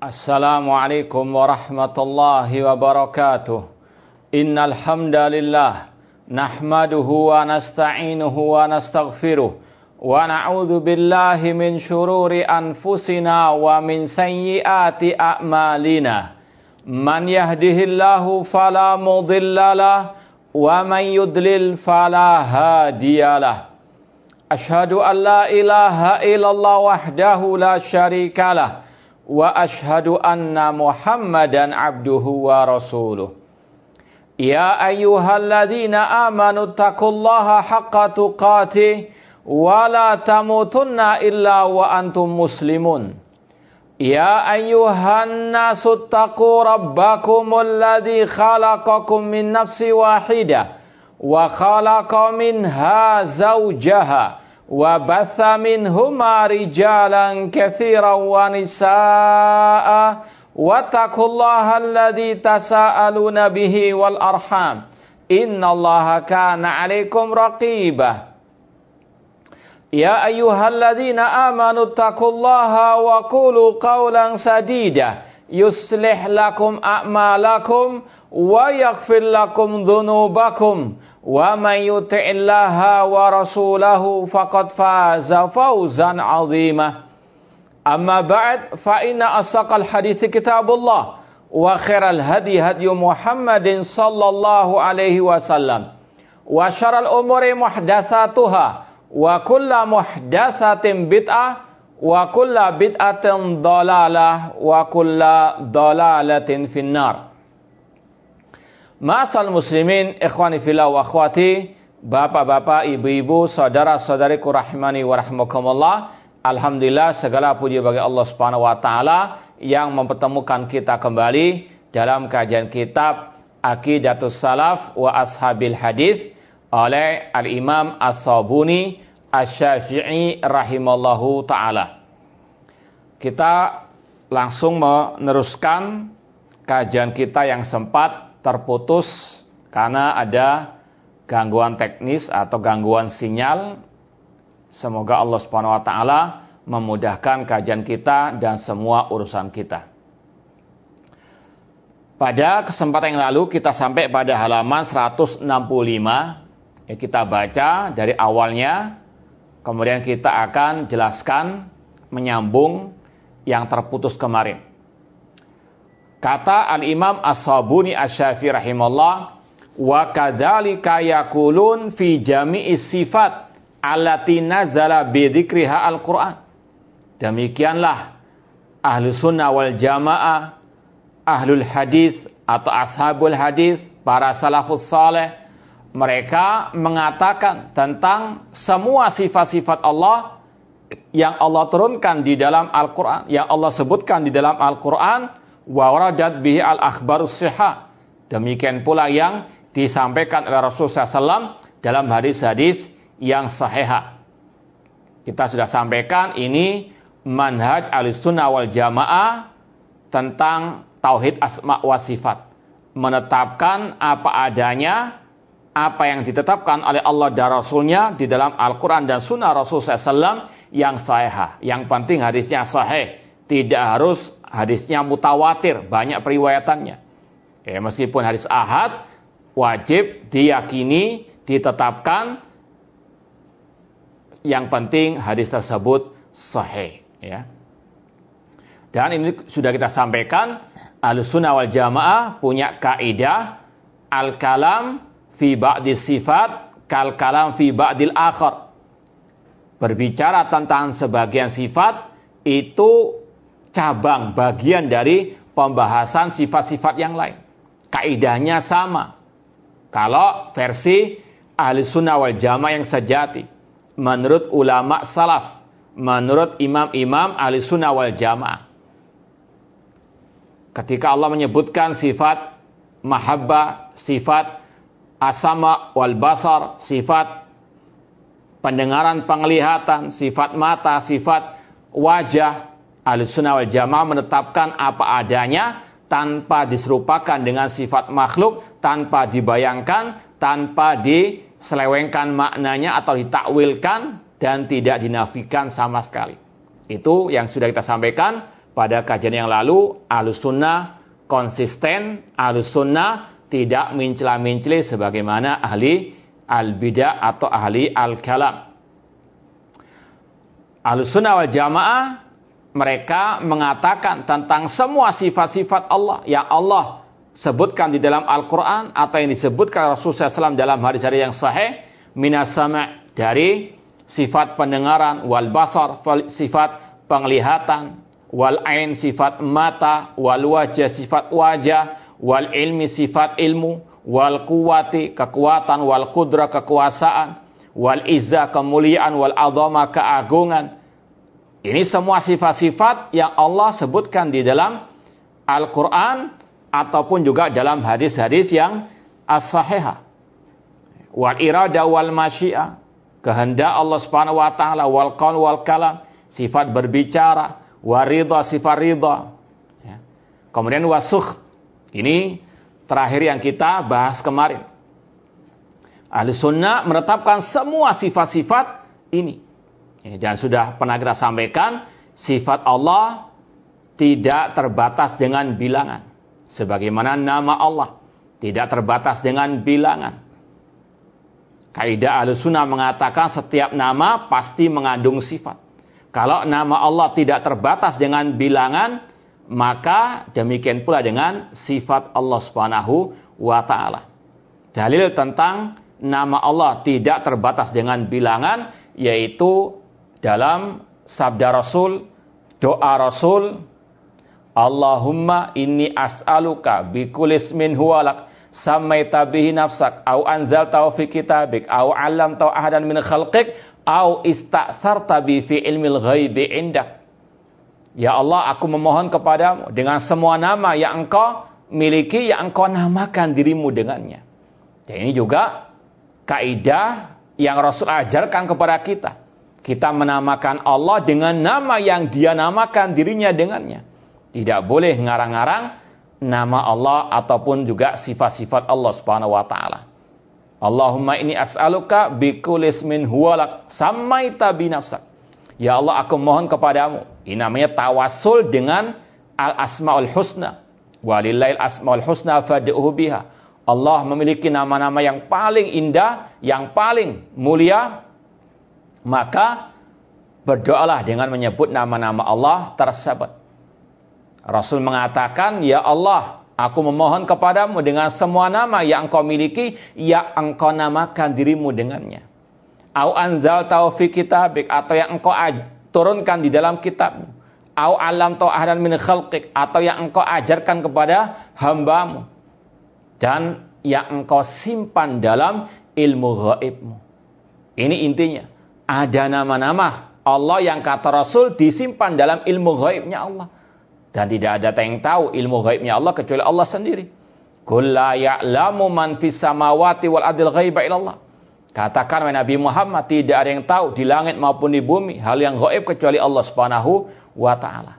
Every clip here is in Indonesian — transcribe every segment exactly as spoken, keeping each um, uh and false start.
Assalamualaikum warahmatullahi wabarakatuh. Innal hamdalillah nahmaduhu wa nasta'inuhu wa nastaghfiruh wa na'udzu billahi min shururi anfusina wa min sayyiati a'malina. Man yahdihillahu fala mudhillalah wa man yudlil fala hadiyalah. Asyhadu an la ilaha illallah wahdahu la syarikalah wa ashhadu anna Muhammadan abduhu wa rasuluh. Ya ayyuhalladzina amanu taqullaha haqqa tuqatih wa la tamutunna illa wa antum muslimun. Ya ayyuhan nasu taqu rabbakumul ladzi khalaqakum min nafsin wahidah wa khalaqa minha zawjaha wa batha minhuma rijalan katsiran wa nisaa'a wattaqullaha alladzi tasaaluna bihi wal arham innallaha kana 'alaikum raqiba. Ya ayyuhalladzina amanu taqullaha wa qulu qawlan sadida yuslih lakum a'malakum wa yaghfir lakum dhunubakum wa man yuti'illaha wa rasulahu faqad faza fawzan 'azima. Amma ba'd, fa inna asaqal hadithi kitabullah wa khairal hadi hadi Muhammadin sallallahu alaihi wasallam wa syarrul umuri muhdatsatuha wa kullu muhdatsatin bid'ah wa kullu bid'atin dhalalah wa kullu dhalalatin finnar. Ma'asal muslimin, ikhwani fillah wa akhwati, bapak-bapak, ibu-ibu, saudara-saudariku rahimani wa rahmakumullah. Alhamdulillah, segala puji bagi Allah Subhanahu wa taala yang mempertemukan kita kembali dalam kajian kitab Aqidatus Salaf wa Ashabil Hadis oleh Al-Imam As-Sabuni Asy-Syafi'i rahimallahu taala. Kita langsung meneruskan kajian kita yang sempat terputus karena ada gangguan teknis atau gangguan sinyal. Semoga Allah Subhanahu wa taala memudahkan kajian kita dan semua urusan kita. Pada kesempatan yang lalu kita sampai pada halaman seratus enam puluh lima. Ya, kita baca dari awalnya, kemudian kita akan jelaskan menyambung yang terputus kemarin. Kata Al-Imam As-Sabuni Asy-Syafi'i rahimahullah, wa kadzalika yaqulun fi jami'i sifat allati nazala bi dzikriha al-Qur'an. Demikianlah ahlu sunnah wal jamaah, ahlul hadis atau ashabul hadis, para salafus saleh, mereka mengatakan tentang semua sifat-sifat Allah yang Allah turunkan di dalam Al-Qur'an, yang Allah sebutkan di dalam Al-Qur'an, wa waradat bihi al-akhbarus sihah. Demikian pula yang disampaikan oleh Rasulullah sallallahu alaihi wasallam dalam hadis-hadis yang sahihah. Kita sudah sampaikan ini manhaj Ahlussunnah wal Jamaah tentang tauhid asma wa sifat. Menetapkan apa adanya, apa yang ditetapkan oleh Allah dan Rasulnya di dalam Al-Quran dan Sunnah Rasulullah sallallahu alaihi wasallam yang sahihah. Yang penting hadisnya sahih, tidak harus hadisnya mutawatir, banyak periwayatannya. Ya, meskipun hadis ahad, wajib diyakini, ditetapkan. Yang penting hadis tersebut sahih. Ya. Dan ini sudah kita sampaikan, Ahlussunnah wal Jamaah punya kaidah al-kalam fi ba'di sifat kal kalam fi ba'dil akhar. Berbicara tentang sebagian sifat itu cabang, bagian dari pembahasan sifat-sifat yang lain. Kaidahnya sama. Kalau versi Ahlussunnah wal Jamaah yang sejati, menurut ulama salaf, menurut imam-imam Ahlussunnah wal Jamaah, ketika Allah menyebutkan sifat mahabbah, sifat as-sama wal basar, sifat pendengaran, penglihatan, sifat mata, sifat wajah, Ahlussunnah wal Jamaah menetapkan apa adanya tanpa diserupakan dengan sifat makhluk, tanpa dibayangkan, tanpa diselewengkan maknanya atau ditakwilkan, dan tidak dinafikan sama sekali. Itu yang sudah kita sampaikan pada kajian yang lalu, Ahlus Sunnah konsisten, Ahlus Sunnah tidak mencela-mencela sebagaimana ahli al-bidah atau ahli al-kalam. Ahlus Sunnah wal Jamaah mereka mengatakan tentang semua sifat-sifat Allah yang Allah sebutkan di dalam Al-Quran atau yang disebutkan Rasulullah shallallahu alaihi wasallam dalam hadis-hadis yang sahih, minas sama' dari sifat pendengaran, wal basar sifat penglihatan, wal ain sifat mata, wal wajah sifat wajah, wal ilmi sifat ilmu, wal kuwati kekuatan, wal kudra kekuasaan, wal izza kemuliaan, wal azama keagungan. Ini semua sifat-sifat yang Allah sebutkan di dalam Al-Quran ataupun juga dalam hadis-hadis yang as-sahihah. Wal irada wal masyiah, kehendak Allah Subhanahu wa taala, wal qaul wal kalam, sifat berbicara, wa ridha sifat ridha. Ya. Kemudian wasukh. Ini terakhir yang kita bahas kemarin. Ahli Sunnah menetapkan semua sifat-sifat ini. Ya, dan sudah pernah kita sampaikan, sifat Allah tidak terbatas dengan bilangan. Sebagaimana nama Allah tidak terbatas dengan bilangan. Kaidah Ahlussunnah mengatakan setiap nama pasti mengandung sifat. Kalau nama Allah tidak terbatas dengan bilangan, maka demikian pula dengan sifat Allah Subhanahu wa taala. Dalil tentang nama Allah tidak terbatas dengan bilangan yaitu dalam sabda Rasul, doa Rasul, Allahumma inni as'aluka bikulli ismin huwalak samaita bihi nafsak au anzaltahu fi kitabik au 'allamtahu ahadan min khalqik au ista'tsarta bi fi ilmil ghaibi indak. Ya Allah, aku memohon kepadamu dengan semua nama yang Engkau miliki, yang Engkau namakan dirimu dengannya. Dan ini juga kaidah yang Rasul ajarkan kepada kita. Kita menamakan Allah dengan nama yang Dia namakan dirinya dengannya. Tidak boleh ngarang-ngarang nama Allah ataupun juga sifat-sifat Allah Subhanahu wa taala. Allahumma inni as'aluka bikulli ismin huwalak samaita bi nafsak. Ya Allah, aku mohon kepadamu. Ini namanya tawassul dengan al-asmaul husna. Walillahil asmaul husna fad'uhu biha. Allah memiliki nama-nama yang paling indah, yang paling mulia. Maka berdoalah dengan menyebut nama-nama Allah tersebut. Rasul mengatakan, ya Allah, aku memohon kepadamu dengan semua nama yang Engkau miliki, yang Engkau namakan dirimu dengannya. Au anzaltahu fi kitabik, atau yang Engkau turunkan di dalam kitabmu. Au 'allamtahu ahadan min khalqik, atau yang Engkau ajarkan kepada hambamu. Dan yang Engkau simpan dalam ilmu ghaibmu. Ini intinya. Ada nama-nama Allah yang kata Rasul disimpan dalam ilmu ghaibnya Allah. Dan tidak ada yang tahu ilmu ghaibnya Allah kecuali Allah sendiri. Qul la ya'lamu man fis samawati wal ardil ghaiba illallah. Katakan wahai Nabi Muhammad, tidak ada yang tahu di langit maupun di bumi hal yang gaib kecuali Allah Subhanahu wa taala.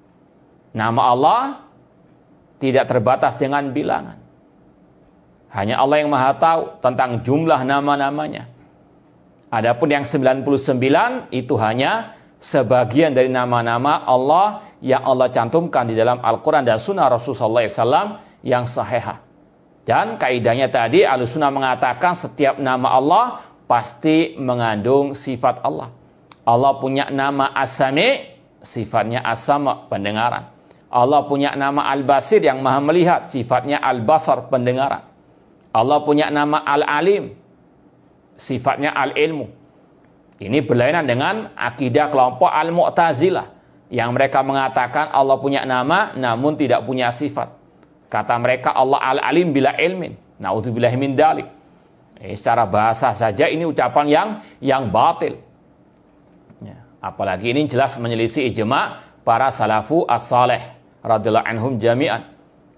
Nama Allah tidak terbatas dengan bilangan. Hanya Allah yang Maha tahu tentang jumlah nama-namanya. Adapun yang sembilan puluh sembilan itu hanya sebagian dari nama-nama Allah yang Allah cantumkan di dalam Al-Quran dan Sunnah Rasulullah sallallahu alaihi wasallam yang sahihah. Dan kaidahnya tadi, Ahlussunnah mengatakan setiap nama Allah pasti mengandung sifat Allah. Allah punya nama As-Sami, sifatnya As-Sama, pendengaran. Allah punya nama Al-Basir yang maha melihat, sifatnya Al-Basar, pendengaran. Allah punya nama Al-Alim, sifatnya Al-Ilmu. Ini berlainan dengan akidah kelompok Al-Mu'tazilah yang mereka mengatakan Allah punya nama namun tidak punya sifat. Kata mereka Allah Al-Alim bila ilmin. Na'udzubillahi min dalik. Eh, secara bahasa saja ini ucapan yang yang batil. Ya, apalagi ini jelas menyelisih ijma para salafu as-salih radhiyallahu anhum jami'an.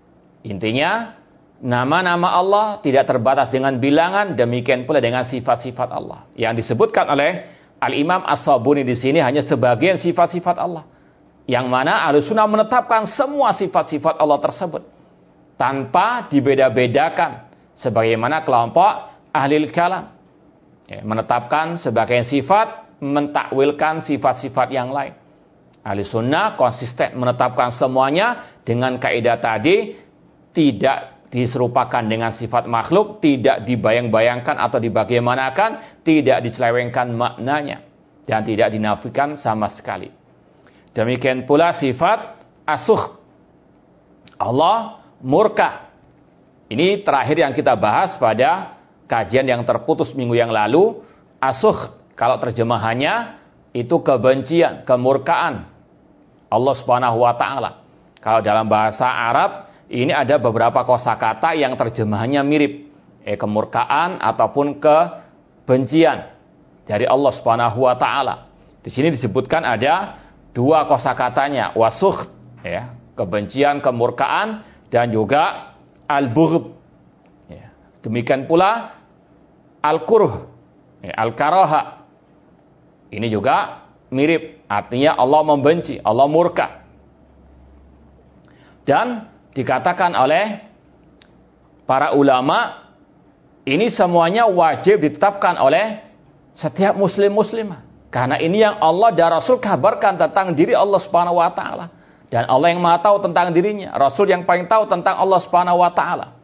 Intinya nama-nama Allah tidak terbatas dengan bilangan, demikian pula dengan sifat-sifat Allah. Yang disebutkan oleh Al-Imam As-Sabuni di sini hanya sebagian sifat-sifat Allah. Yang mana Ahlussunnah menetapkan semua sifat-sifat Allah tersebut tanpa dibeda-bedakan sebagaimana kelompok Ahlul Kalam. Ya, menetapkan sebagian sifat, mentakwilkan sifat-sifat yang lain. Ahli sunnah konsisten menetapkan semuanya dengan kaidah tadi, tidak diserupakan dengan sifat makhluk, tidak dibayang-bayangkan atau dibagaimanakan, tidak diselewengkan maknanya, dan tidak dinafikan sama sekali. Demikian pula sifat as-sukht. Allah murka. Ini terakhir yang kita bahas pada kajian yang terputus minggu yang lalu. As-sukht, kalau terjemahannya itu kebencian, kemurkaan Allah Subhanahu wa taala. Kalau dalam bahasa Arab ini ada beberapa kosakata yang terjemahannya mirip, eh, kemurkaan ataupun kebencian dari Allah Subhanahu wa taala. Di sini disebutkan ada dua kosakatanya, wasukht, ya, kebencian, kemurkaan, dan juga al-bughd. Ya. Demikian pula al-kurh, ya, al-karaha. Ini juga mirip, artinya Allah membenci, Allah murka. Dan dikatakan oleh para ulama, ini semuanya wajib ditetapkan oleh setiap muslim muslimah. Karena ini yang Allah dan Rasul kabarkan tentang diri Allah Subhanahu wa taala. Dan Allah yang Maha tahu tentang dirinya, Rasul yang paling tahu tentang Allah Subhanahu wa taala.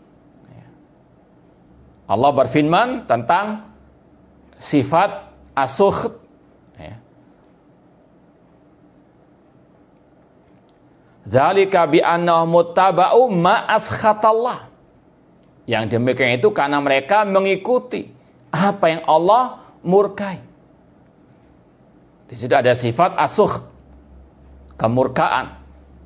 Allah berfirman tentang sifat as-sukht, ya. Dzalika bi annahum muttaba'u ma askhatallah. Yang demikian itu karena mereka mengikuti apa yang Allah murkai. Di situ ada sifat as-sukht, kemurkaan.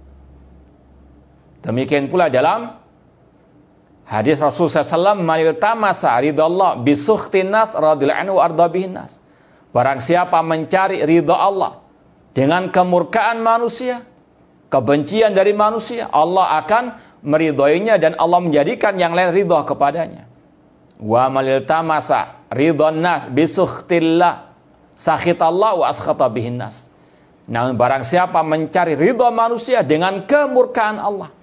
Demikian pula dalam hadis Rasulullah sallallahu alaihi wasallam, "Man iltamasa ridallah bi sukhtin nas radhiyallahu anhu arda bihin nas." Barang siapa mencari ridha Allah dengan kemurkaan manusia, kebencian dari manusia, Allah akan meridhoinya dan Allah menjadikan yang lain ridha kepadanya. Wa man iltamasa ridhan nas bi sukhtillah sakhitallah wa askhata bihin nas. Namun barang siapa mencari ridha manusia dengan kemurkaan Allah,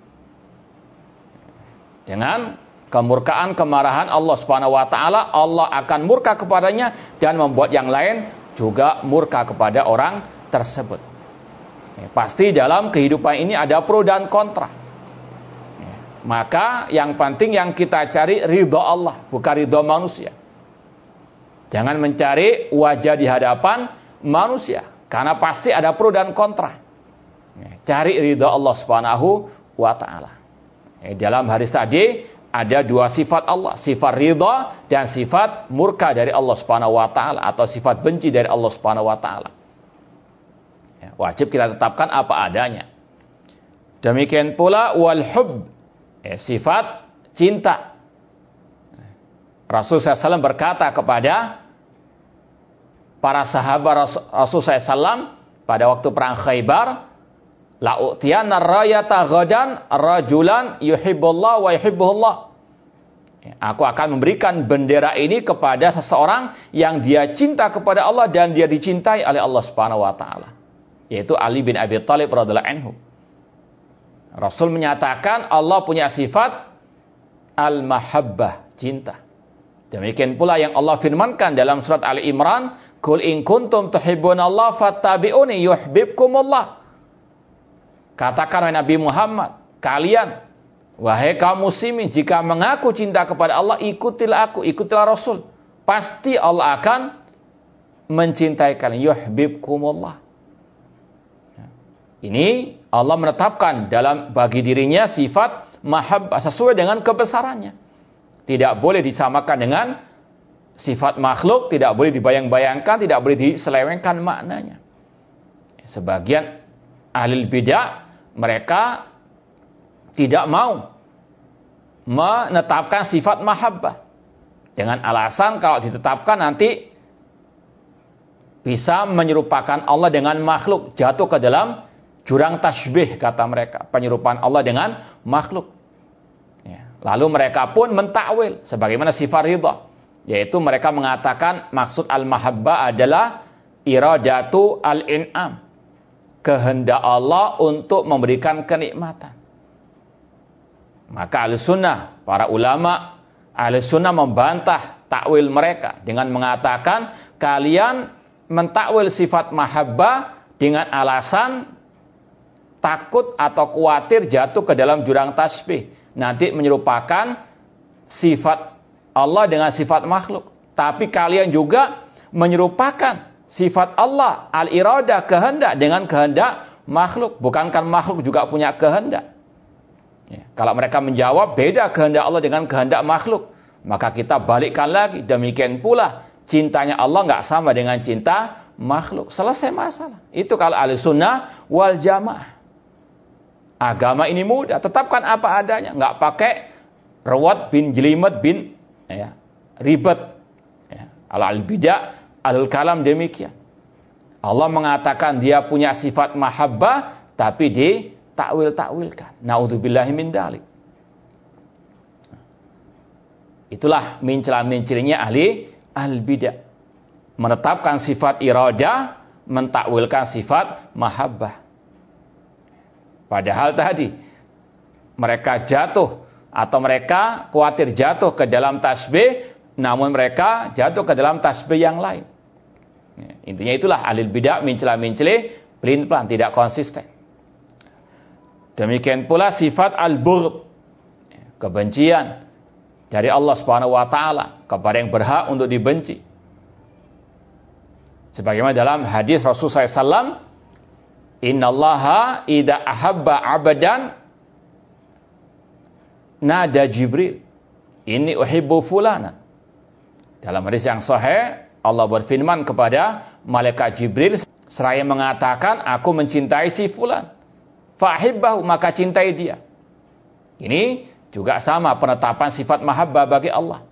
dengan kemurkaan, kemarahan Allah Subhanahu wa taala, Allah akan murka kepadanya dan membuat yang lain juga murka kepada orang tersebut. Ya, pasti dalam kehidupan ini ada pro dan kontra. Ya, maka yang penting yang kita cari ridha Allah, bukan ridha manusia. Jangan mencari wajah di hadapan manusia, karena pasti ada pro dan kontra. Ya, cari ridha Allah Subhanahu wa taala. Ya, dalam hadis tadi ada dua sifat Allah, sifat ridha dan sifat murka dari Allah Subhanahu wa taala, atau sifat benci dari Allah Subhanahu wa taala. Ya, wajib kita tetapkan apa adanya. Demikian pula wal hub, ya, sifat cinta. Rasul sallallahu alaihi wasallam berkata kepada para sahabat Rasul sallallahu alaihi wasallam pada waktu perang Khaybar, la'utiyanna rayata ghadan rajulan yuhibbullah wa yuhibbuhullah. Aku akan memberikan bendera ini kepada seseorang yang dia cinta kepada Allah dan dia dicintai oleh Allah Subhanahu wa taala, yaitu Ali bin Abi Thalib radhiyallahu anhu. Rasul menyatakan Allah punya sifat al-mahabbah, cinta. Demikian pula yang Allah firmankan dalam surat Ali Imran, "Qul in kuntum tuhibbunallaha fattabi'uni yuhibbukumullah." Katakan wahai Nabi Muhammad, kalian, wahai kaum muslimin, jika mengaku cinta kepada Allah, ikutilah aku, ikutilah Rasul. Pasti Allah akan mencintai kalian. Yuhibbukumullah. Ini Allah menetapkan dalam bagi dirinya sifat mahabbah sesuai dengan kebesarannya. Tidak boleh disamakan dengan sifat makhluk, tidak boleh dibayang-bayangkan, tidak boleh diselewengkan maknanya. Sebagian ahli bidah, mereka tidak mau menetapkan sifat mahabbah dengan alasan kalau ditetapkan nanti bisa menyerupakan Allah dengan makhluk, jatuh ke dalam jurang tasbih, kata mereka, penyerupaan Allah dengan makhluk. Ya. Lalu mereka pun mentakwil sebagaimana sifat ridha, yaitu mereka mengatakan maksud al-mahabbah adalah iradatu al-in'am, kehendak Allah untuk memberikan kenikmatan. Maka Ahlussunnah, para ulama Ahlussunnah membantah takwil mereka dengan mengatakan kalian mentakwil sifat mahabbah dengan alasan takut atau khawatir jatuh ke dalam jurang tasbih. Nanti menyerupakan sifat Allah dengan sifat makhluk. Tapi kalian juga menyerupakan sifat Allah, al-iradah, kehendak, dengan kehendak makhluk. Bukankah makhluk juga punya kehendak? Ya, kalau mereka menjawab beda kehendak Allah dengan kehendak makhluk, maka kita balikkan lagi. Demikian pula cintanya Allah nggak sama dengan cinta makhluk. Selesai masalah. Itu kalau ahli sunnah wal jamaah. Agama ini mudah, tetapkan apa adanya, nggak pakai rawat bin jelimet bin ya, ribet. Ya. Al-bidah, al-kalam demikian. Allah mengatakan dia punya sifat mahabbah, tapi ditakwil-takwilkan. Naudzubillahi min dzalik. Itulah mincela-mincelinya ahli al-bidah. Menetapkan sifat iradah, mentakwilkan sifat mahabbah. Padahal tadi mereka jatuh atau mereka khawatir jatuh ke dalam tasbih, namun mereka jatuh ke dalam tasbih yang lain. Ya, intinya itulah ahli bidah mencela-mencela, pelin-pelan, tidak konsisten. Demikian pula sifat al-bughd, kebencian dari Allah Subhanahu wa taala kepada yang berhak untuk dibenci. Sebagaimana dalam hadis Rasulullah sallallahu alaihi wasallam, innallaha idza ahabba 'abdan nada Jibril, inni uhibbu fulana. Dalam hadis yang sahih, Allah berfirman kepada malaikat Jibril seraya mengatakan, aku mencintai si fulan. Fa'hibbahu, maka cintai dia. Ini juga sama penetapan sifat mahabbah bagi Allah.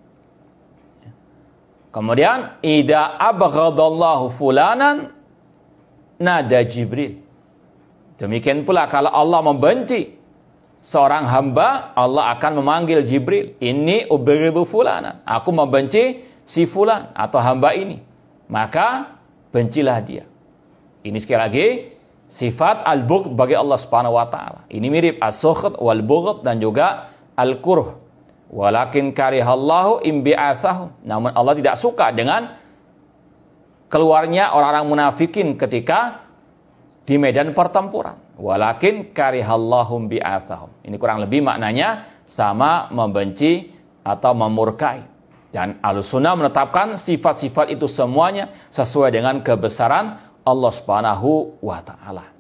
Kemudian idza abghadallahu fulanan nada Jibril. Demikian pula kalau Allah membenci seorang hamba, Allah akan memanggil Jibril. Inni ubghidu fulanan. Aku membenci si fulan atau hamba ini. Maka bencilah dia. Ini sekali lagi sifat al-bughd bagi Allah Subhanahu wa taala. Ini mirip as-sukht wal bughd dan juga al-kurh. Walakin karihallahu imbi'atsahum. Namun Allah tidak suka dengan keluarnya orang-orang munafikin ketika di medan pertempuran. Walakin karihallahum bi'atsahum. Ini kurang lebih maknanya sama membenci atau memurkai. Dan Ahlussunnah menetapkan sifat-sifat itu semuanya sesuai dengan kebesaran Allah Subhanahu wa taala.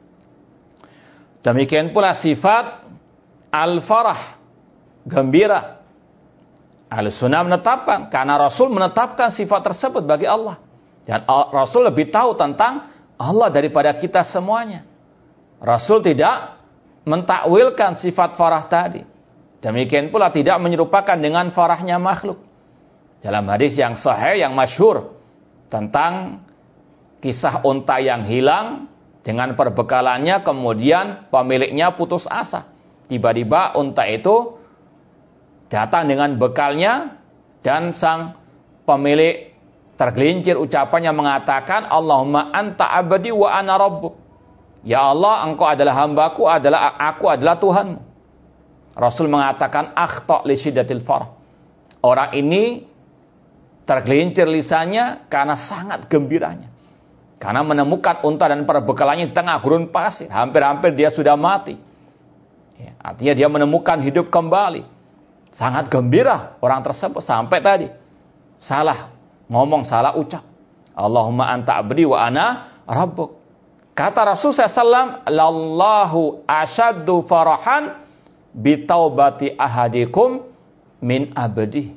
Demikian pula sifat al-farah, gembira. Ahlussunnah menetapkan karena Rasul menetapkan sifat tersebut bagi Allah. Dan Rasul lebih tahu tentang Allah daripada kita semuanya. Rasul tidak mentakwilkan sifat farah tadi. Demikian pula tidak menyerupakan dengan farahnya makhluk. Dalam hadis yang sahih, yang masyhur tentang kisah unta yang hilang dengan perbekalannya, kemudian pemiliknya putus asa. Tiba-tiba unta itu datang dengan bekalnya dan sang pemilik tergelincir ucapannya mengatakan, Allahumma anta abdi wa ana rabbuk. Ya Allah, engkau adalah hambaku, adalah aku adalah Tuhanmu. Rasul mengatakan, akhta' li syiddatil farah. Orang ini tergelincir lisannya karena sangat gembiranya. Karena menemukan unta dan perbekalannya di tengah gurun pasir. Hampir-hampir dia sudah mati. Ya, artinya dia menemukan hidup kembali. Sangat gembira orang tersebut sampai tadi salah ngomong, salah ucap. Allahumma anta abdi wa ana rabbuk. Kata Rasulullah sallallahu alaihi wasallam, lallahu asyaddu farahan bitaubati ahadikum min abdi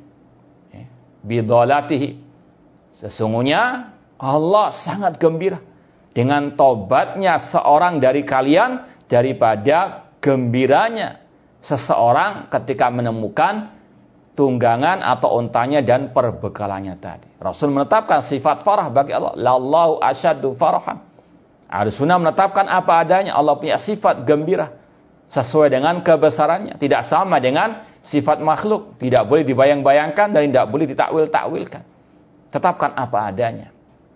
bidolatihi. Sesungguhnya Allah sangat gembira dengan tobatnya seorang dari kalian daripada gembiranya seseorang ketika menemukan tunggangan atau untanya dan perbekalannya tadi. Rasul menetapkan sifat farah bagi Allah. Lallahu asyaddu farahan. Ahlussunnah menetapkan apa adanya. Allah punya sifat gembira sesuai dengan kebesarannya. Tidak sama dengan sifat makhluk. Tidak boleh dibayang-bayangkan dan tidak boleh ditakwil-takwilkan. Tetapkan apa adanya.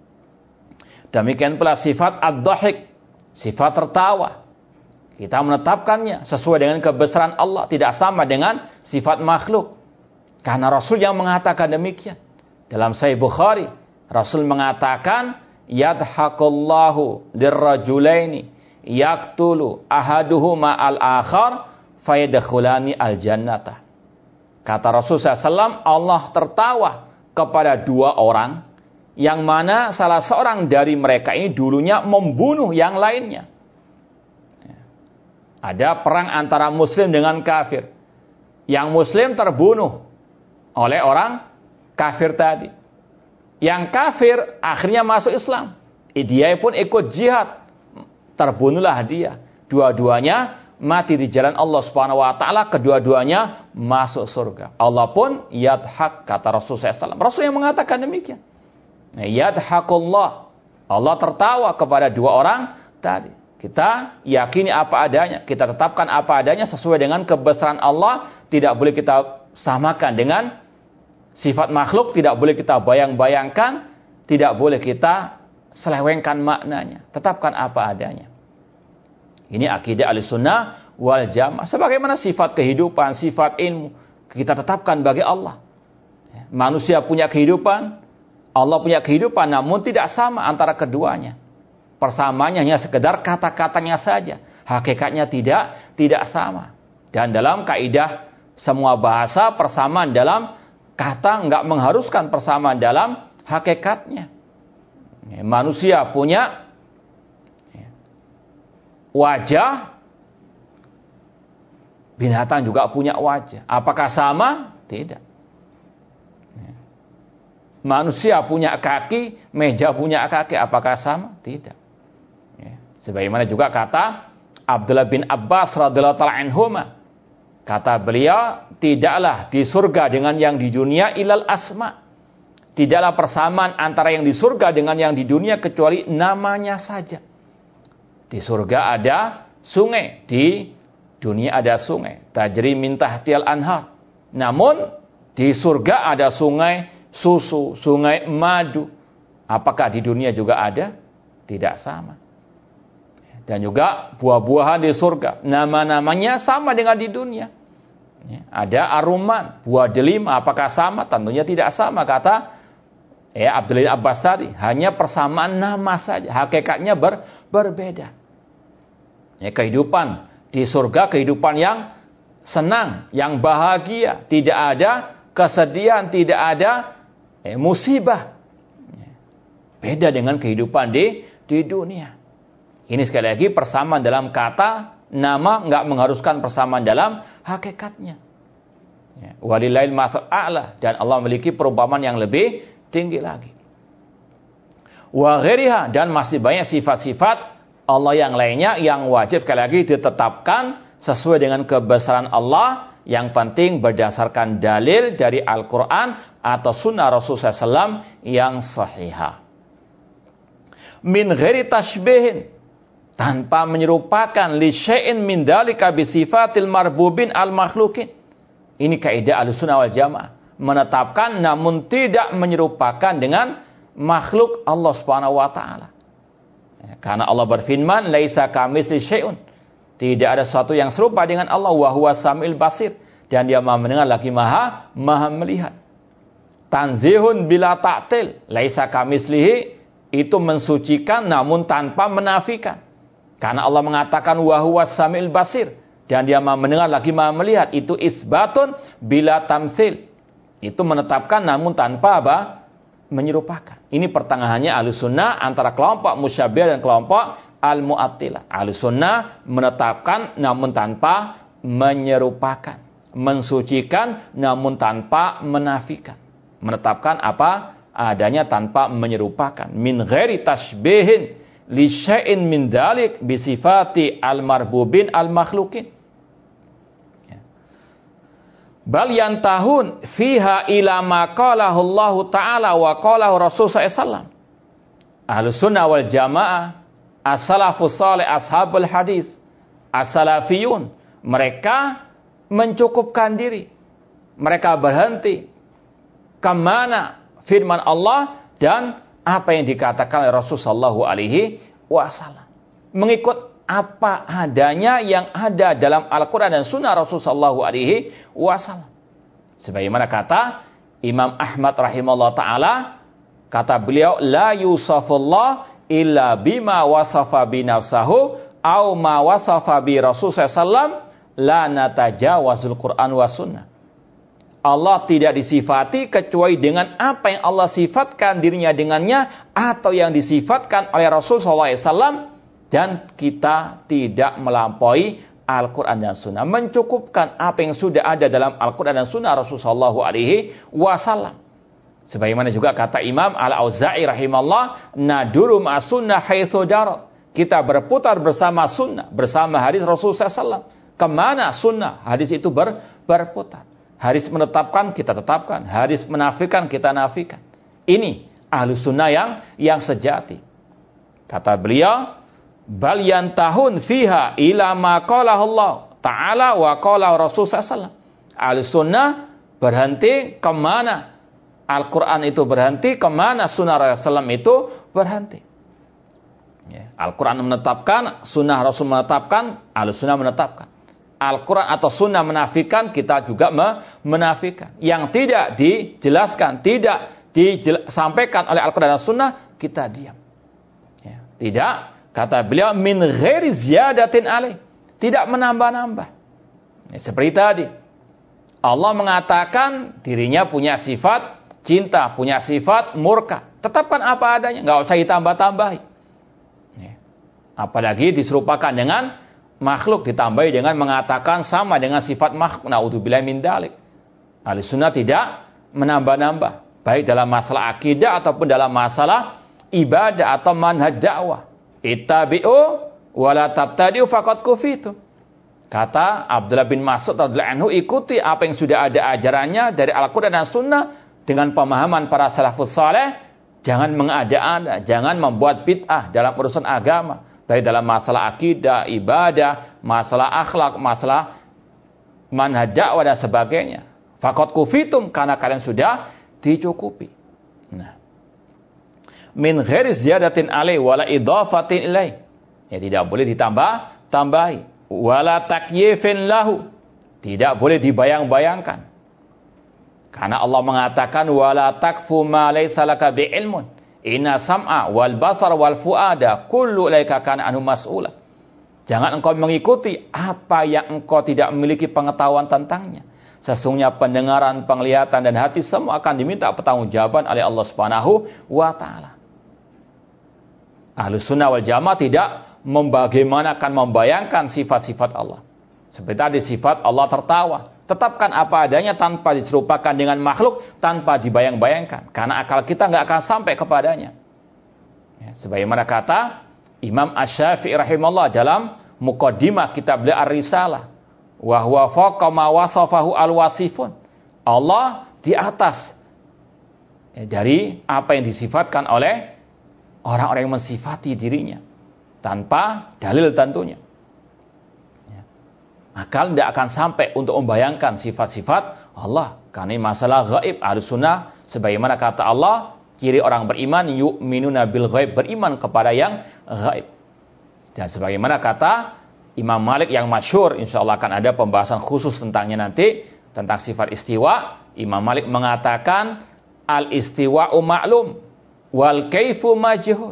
Demikian pula sifat ad-dhahik, sifat tertawa. Kita menetapkannya sesuai dengan kebesaran Allah. Tidak sama dengan sifat makhluk. Karena Rasul yang mengatakan demikian. Dalam Sahih Bukhari, Rasul mengatakan, yadhaqullahu lirrajulaini yaqtulu ahaduhuma al-akhar fayadkhulani al-jannata. Kata Rasulullah shallallahu alaihi wasallam, Allah tertawa kepada dua orang yang mana salah seorang dari mereka ini dulunya membunuh yang lainnya. Ada perang antara muslim dengan kafir. Yang muslim terbunuh oleh orang kafir tadi. Yang kafir akhirnya masuk Islam. Dia pun ikut jihad. Terbunuhlah dia. Dua-duanya mati di jalan Allah Subhanahu wa taala, kedua-duanya masuk surga. Allah pun yadhak, kata Rasulullah shallallahu alaihi wasallam. Rasul yang mengatakan demikian. Yadhakullah. Allah tertawa kepada dua orang tadi. Kita yakini apa adanya, kita tetapkan apa adanya sesuai dengan kebesaran Allah, tidak boleh kita samakan dengan sifat makhluk, tidak boleh kita bayang-bayangkan, tidak boleh kita selewengkan maknanya. Tetapkan apa adanya. Ini akidah Ahlussunnah wal Jamaah. Sebagaimana sifat kehidupan, sifat ilmu, kita tetapkan bagi Allah. Manusia punya kehidupan, Allah punya kehidupan, namun tidak sama antara keduanya. Persamaannya hanya sekedar kata-katanya saja. Hakikatnya tidak tidak sama. Dan dalam kaidah semua bahasa, persamaan dalam kata enggak mengharuskan persamaan dalam hakikatnya. Manusia punya wajah, binatang juga punya wajah. Apakah sama? Tidak. Manusia punya kaki, meja punya kaki. Apakah sama? Tidak. Sebagaimana juga kata Abdullah bin Abbas radhiyallahu ta'ala anhuma. Kata beliau, tidaklah di surga dengan yang di dunia ilal asma. Tidaklah persamaan antara yang di surga dengan yang di dunia kecuali namanya saja. Di surga ada sungai, di dunia ada sungai. Tajri min tahtial anhar. Namun di surga ada sungai susu, sungai madu. Apakah di dunia juga ada? Tidak sama. Dan juga buah-buahan di surga, nama-namanya sama dengan di dunia. Ada aruman, buah delima, apakah sama? Tentunya tidak sama, kata ya Abdullah bin Abbas tadi. Hanya persamaan nama saja, hakikatnya ber, berbeda. Ya, kehidupan di surga, kehidupan yang senang, yang bahagia, tidak ada kesedihan, tidak ada eh, musibah. Beda dengan kehidupan di di dunia. Ini sekali lagi persamaan dalam kata, nama enggak mengharuskan persamaan dalam hakikatnya. Ya, walillahil matsal a'la, dan Allah memiliki perumpamaan yang lebih tinggi lagi. Wa ghairiha, dan masih banyak sifat-sifat Allah yang lainnya yang wajib sekali lagi ditetapkan sesuai dengan kebesaran Allah, yang penting berdasarkan dalil dari Al-Qur'an atau sunnah Rasulullah shallallahu alaihi wasallam yang sahihah. Min ghairi tashbihin, tanpa menyerupakan li syai'in min dalika bi sifatil marbubin al makhlukin. Ini kaidah Ahlussunnah wal Jamaah, menetapkan namun tidak menyerupakan dengan makhluk Allah Subhanahu wa taala. Karena Allah berfirman, laisa kamitsli syai'un. Tidak ada sesuatu yang serupa dengan Allah, wa huwa samil basir, dan Dia Maha mendengar lagi Maha Maha melihat. Tanzihun bila ta'til, laisa kamitslihi, itu mensucikan namun tanpa menafikan. Karena Allah mengatakan wa huwa samil basir, dan Dia Maha mendengar lagi Maha melihat, itu isbatun bila tamsil. Itu menetapkan namun tanpa apa? Menyerupakan. Ini pertengahannya Ahlussunnah antara kelompok Musyabbiha dan kelompok Al-Mu'attilah. Ahlussunnah menetapkan namun tanpa menyerupakan, mensucikan namun tanpa menafikan. Menetapkan apa adanya tanpa menyerupakan. Min ghairi tashbihin li syai'in min dalik bi sifati al-marbubin al-makhlukin. Bal yantahun fiha ila ma qalahu Allah Ta'ala wa qalahu Rasul sallallahu alaihi wasallam. Ahlussunnah wal Jamaah, as-salafus salih, ashabul hadis, as-salafiyun, mereka mencukupkan diri. Mereka berhenti kemana firman Allah dan apa yang dikatakan oleh Rasul sallallahu alaihi wasallam. Mengikut apa adanya yang ada dalam Al-Quran dan Sunnah Rasul sallallahu alaihi wasallam. Sebagaimana kata Imam Ahmad rahimahullah ta'ala, Kata beliau, la yusafullah illa bima wasafa bi nafsahu au ma wasafa bi Rasul sallallahu alaihi wasallam la natajawazul Qur'an wa sunnah. Allah tidak disifati kecuali dengan apa yang Allah sifatkan dirinya dengannya atau yang disifatkan oleh Rasul sallallahu alaihi wasallam, dan kita tidak melampaui Al-Quran dan Sunnah. Mencukupkan apa yang sudah ada dalam Al-Quran dan Sunnah Rasul sallallahu alaihi wasallam. Sebagaimana juga kata Imam Al-Auza'i rahimahullah, naduru ma'as sunnah haitsu darat. Kita berputar bersama sunnah, bersama hadis Rasul sallallahu alaihi wasallam. Kemana sunnah? Hadis itu ber, berputar. Hadis menetapkan, kita tetapkan. Hadis menafikan, kita nafikan. Ini ahlu sunnah yang, yang sejati. Kata beliau, bal yantahun fiha ila ma qalahu Allah ta'ala wa qala Rasul sallallahu alaihi wasallam. Ahlu sunnah berhenti kemana Al-Quran itu berhenti, kemana sunnah Rasul sallallahu alaihi wasallam itu berhenti. Ya. Al-Quran menetapkan, sunnah Rasul menetapkan, ahlu sunnah menetapkan. Al-Quran atau sunnah menafikan, kita juga menafikan. Yang tidak dijelaskan, tidak disampaikan oleh Al-Quran dan sunnah, kita diam. Ya. Tidak, kata beliau, min ghairi ziyadatin alaih. Tidak menambah-nambah. Ya, seperti tadi. Allah mengatakan dirinya punya sifat cinta, punya sifat murka. Tetapkan apa adanya, nggak usah ditambah-tambahi. Ya. Apalagi diserupakan dengan makhluk, ditambahi dengan mengatakan sama dengan sifat makhluk. Na'udzubillahi min dzalik. Ahli sunnah tidak menambah-nambah, baik dalam masalah akidah ataupun dalam masalah ibadah atau manhaj dakwah. Ittabi'u wa la tabtadi'u faqad kufitum. Kata Abdullah bin Mas'ud radhiyallahu anhu, ikuti apa yang sudah ada ajarannya dari Al-Quran dan Sunnah dengan pemahaman para salafus saleh. Jangan mengada-ada, jangan membuat bid'ah dalam urusan agama. Baik dalam masalah akidah, ibadah, masalah akhlak, masalah manhaj dakwah dan sebagainya. Faqad kufitum, karena kalian sudah dicukupi. Nah. Min ghairi ziyadatin alaihi wala idhafatin ilaihi. Ya, tidak boleh ditambah, tambahi. Wala takyifin lahu. Tidak boleh dibayang-bayangkan. Karena Allah mengatakan wala takfu ma laysa laka bi'ilmun. Inna sam'a wal basar wal fuada kullu ulaika kana anhu mas'ula. Jangan engkau mengikuti apa yang engkau tidak memiliki pengetahuan tentangnya. Sesungguhnya pendengaran, penglihatan dan hati semua akan diminta pertanggungjawaban oleh Allah Subhanahu wa taala. Ahlus sunnah wal jamaah tidak membagaimanakan, membayangkan sifat-sifat Allah. Seperti tadi sifat Allah tertawa. Tetapkan apa adanya tanpa diserupakan dengan makhluk, tanpa dibayang-bayangkan. Karena akal kita nggak akan sampai kepadanya. Ya, sebagaimana kata Imam Asy-Syafi'i rahimahullah dalam muqaddimah kitab beliau Ar-Risalah, wa huwa faqa ma wasafahu al-wasifun. Allah di atas ya, dari apa yang disifatkan oleh orang-orang yang mensifati dirinya tanpa dalil tentunya. Akal tidak akan sampai untuk membayangkan sifat-sifat Allah. Karena ini masalah gaib. Ahlus sunnah, sebagaimana kata Allah, ciri orang beriman, yu'minuna bil gaib, beriman kepada yang gaib. Dan sebagaimana kata Imam Malik yang masyhur, insya Allah akan ada pembahasan khusus tentangnya nanti, tentang sifat istiwa. Imam Malik mengatakan, al-istiwa'u ma'lum, wal kaifu majhul.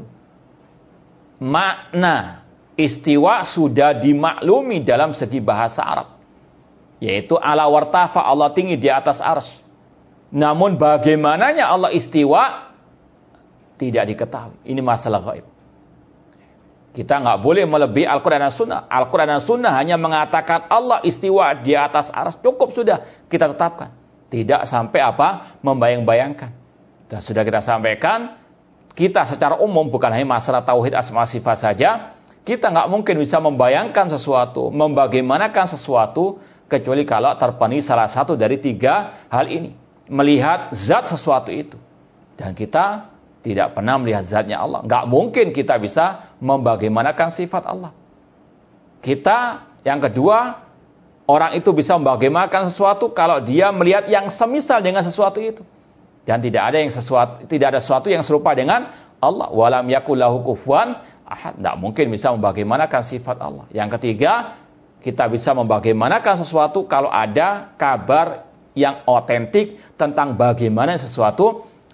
Makna istiwa sudah dimaklumi dalam segi bahasa Arab. Yaitu ala wartafa, Allah tinggi di atas arsy. Namun bagaimananya Allah istiwa tidak diketahui. Ini masalah gaib. Kita nggak boleh melebihi Al-Quran dan Sunnah. Al-Quran dan Sunnah hanya mengatakan Allah istiwa di atas arsy. Cukup sudah kita tetapkan. Tidak sampai apa? Membayang-bayangkan. Dan sudah kita sampaikan, kita secara umum bukan hanya masalah tauhid asma sifat saja. Kita nggak mungkin bisa membayangkan sesuatu, membagaimanakan sesuatu, kecuali kalau terpenuhi salah satu dari tiga hal ini. Melihat zat sesuatu itu. Dan kita tidak pernah melihat zatnya Allah. Nggak mungkin kita bisa membagaimanakan sifat Allah. Kita, yang kedua, orang itu bisa membagaimanakan sesuatu kalau dia melihat yang semisal dengan sesuatu itu. Dan tidak ada yang sesuatu, tidak ada sesuatu yang serupa dengan Allah. Walam yakul lahu kufuwan ahad. Tidak mungkin bisa membagaimanakan sifat Allah. Yang ketiga, kita bisa membagaimanakan sesuatu kalau ada kabar yang otentik tentang bagaimana sesuatu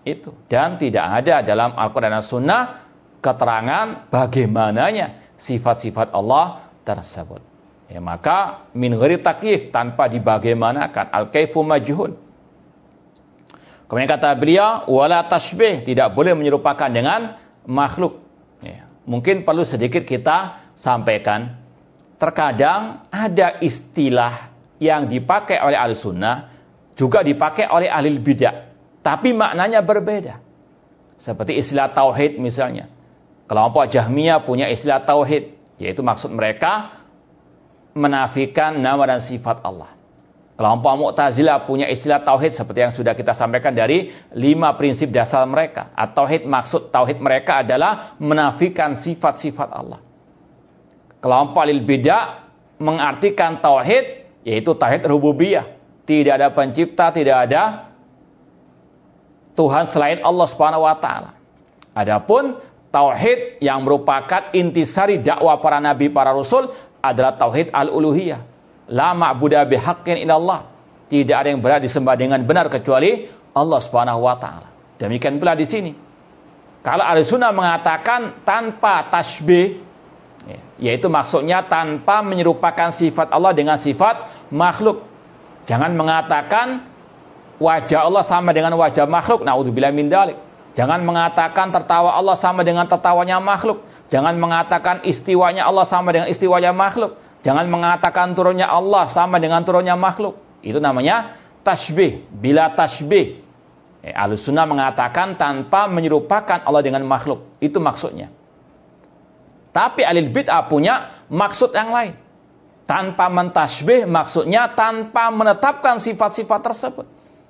Itu. Dan tidak ada dalam Al-Quran dan Sunnah keterangan bagaimananya sifat-sifat Allah tersebut. Ya, maka min ghairi takyif, tanpa dibagaimanakan. Al-kaifu majhul. Kemudian kata beliau, wala tashbih, tidak boleh menyerupakan dengan makhluk. Ya, mungkin perlu sedikit kita sampaikan. Terkadang ada istilah yang dipakai oleh ahli sunnah, juga dipakai oleh ahli bidah, tapi maknanya berbeda. Seperti istilah tauhid misalnya. Kelompok Jahmiyah punya istilah tauhid, yaitu maksud mereka menafikan nama dan sifat Allah. Kelompok Mu'tazilah punya istilah tauhid seperti yang sudah kita sampaikan dari lima prinsip dasar mereka. At-tauhid, maksud tauhid mereka adalah menafikan sifat-sifat Allah. Kelompok lil bidah mengartikan tauhid yaitu tauhid rububiyah. Tidak ada pencipta, tidak ada Tuhan selain Allah Subhanahu wa taala. Adapun tauhid yang merupakan intisari dakwah para nabi, para rasul adalah tauhid al-uluhiyah. La ma'budu bihaqqin illallah. Tidak ada yang berhak disembah dengan benar kecuali Allah Subhanahu wa taala. Demikian pula di sini. Kalau ahli sunnah mengatakan tanpa tasbih, yaitu maksudnya tanpa menyerupakan sifat Allah dengan sifat makhluk. Jangan mengatakan wajah Allah sama dengan wajah makhluk. Naudzubillah min dzalik. Jangan mengatakan tertawa Allah sama dengan tertawanya makhluk. Jangan mengatakan istiwanya Allah sama dengan istiwanya makhluk. Jangan mengatakan turunnya Allah sama dengan turunnya makhluk. Itu namanya tasbih. Bila tasbih. Eh, Ahlussunnah mengatakan tanpa menyerupakan Allah dengan makhluk. Itu maksudnya. Tapi Ahlul Bid'ah punya maksud yang lain. Tanpa mentasbih maksudnya tanpa menetapkan sifat-sifat tersebut.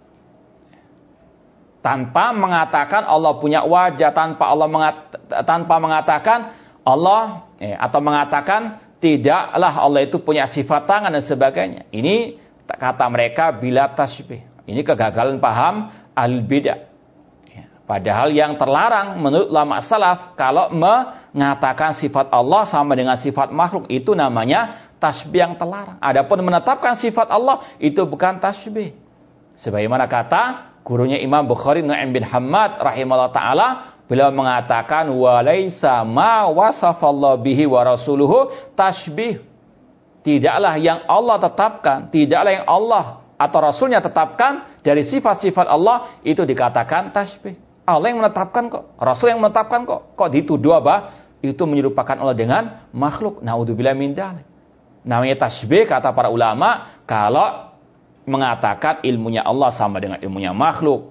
Tanpa mengatakan Allah punya wajah, tanpa Allah mengat, tanpa mengatakan Allah eh, atau mengatakan tidaklah Allah itu punya sifat tangan dan sebagainya. Ini kata mereka bila tasbih. Ini kegagalan paham Ahlul Bidah. Ya, padahal yang terlarang menurut ulama salaf kalau mengatakan sifat Allah sama dengan sifat makhluk itu namanya tasbih yang terlarang. Adapun menetapkan sifat Allah itu bukan tasbih. Sebagaimana kata gurunya Imam Bukhari Nu'aim bin Hammad rahimahullah taala, beliau mengatakan walaisa ma wasafallahu bihi wa rasuluhu tasbih. Tidaklah yang Allah tetapkan, tidaklah yang Allah atau Rasulnya tetapkan dari sifat-sifat Allah itu dikatakan tasbih. Allah yang menetapkan kok, Rasul yang menetapkan kok. Kok dituduh apa? Itu menyerupakan Allah dengan makhluk. Naudzubillah min dzalik. Namanya tasbih kata para ulama kalau mengatakan ilmunya Allah sama dengan ilmunya makhluk.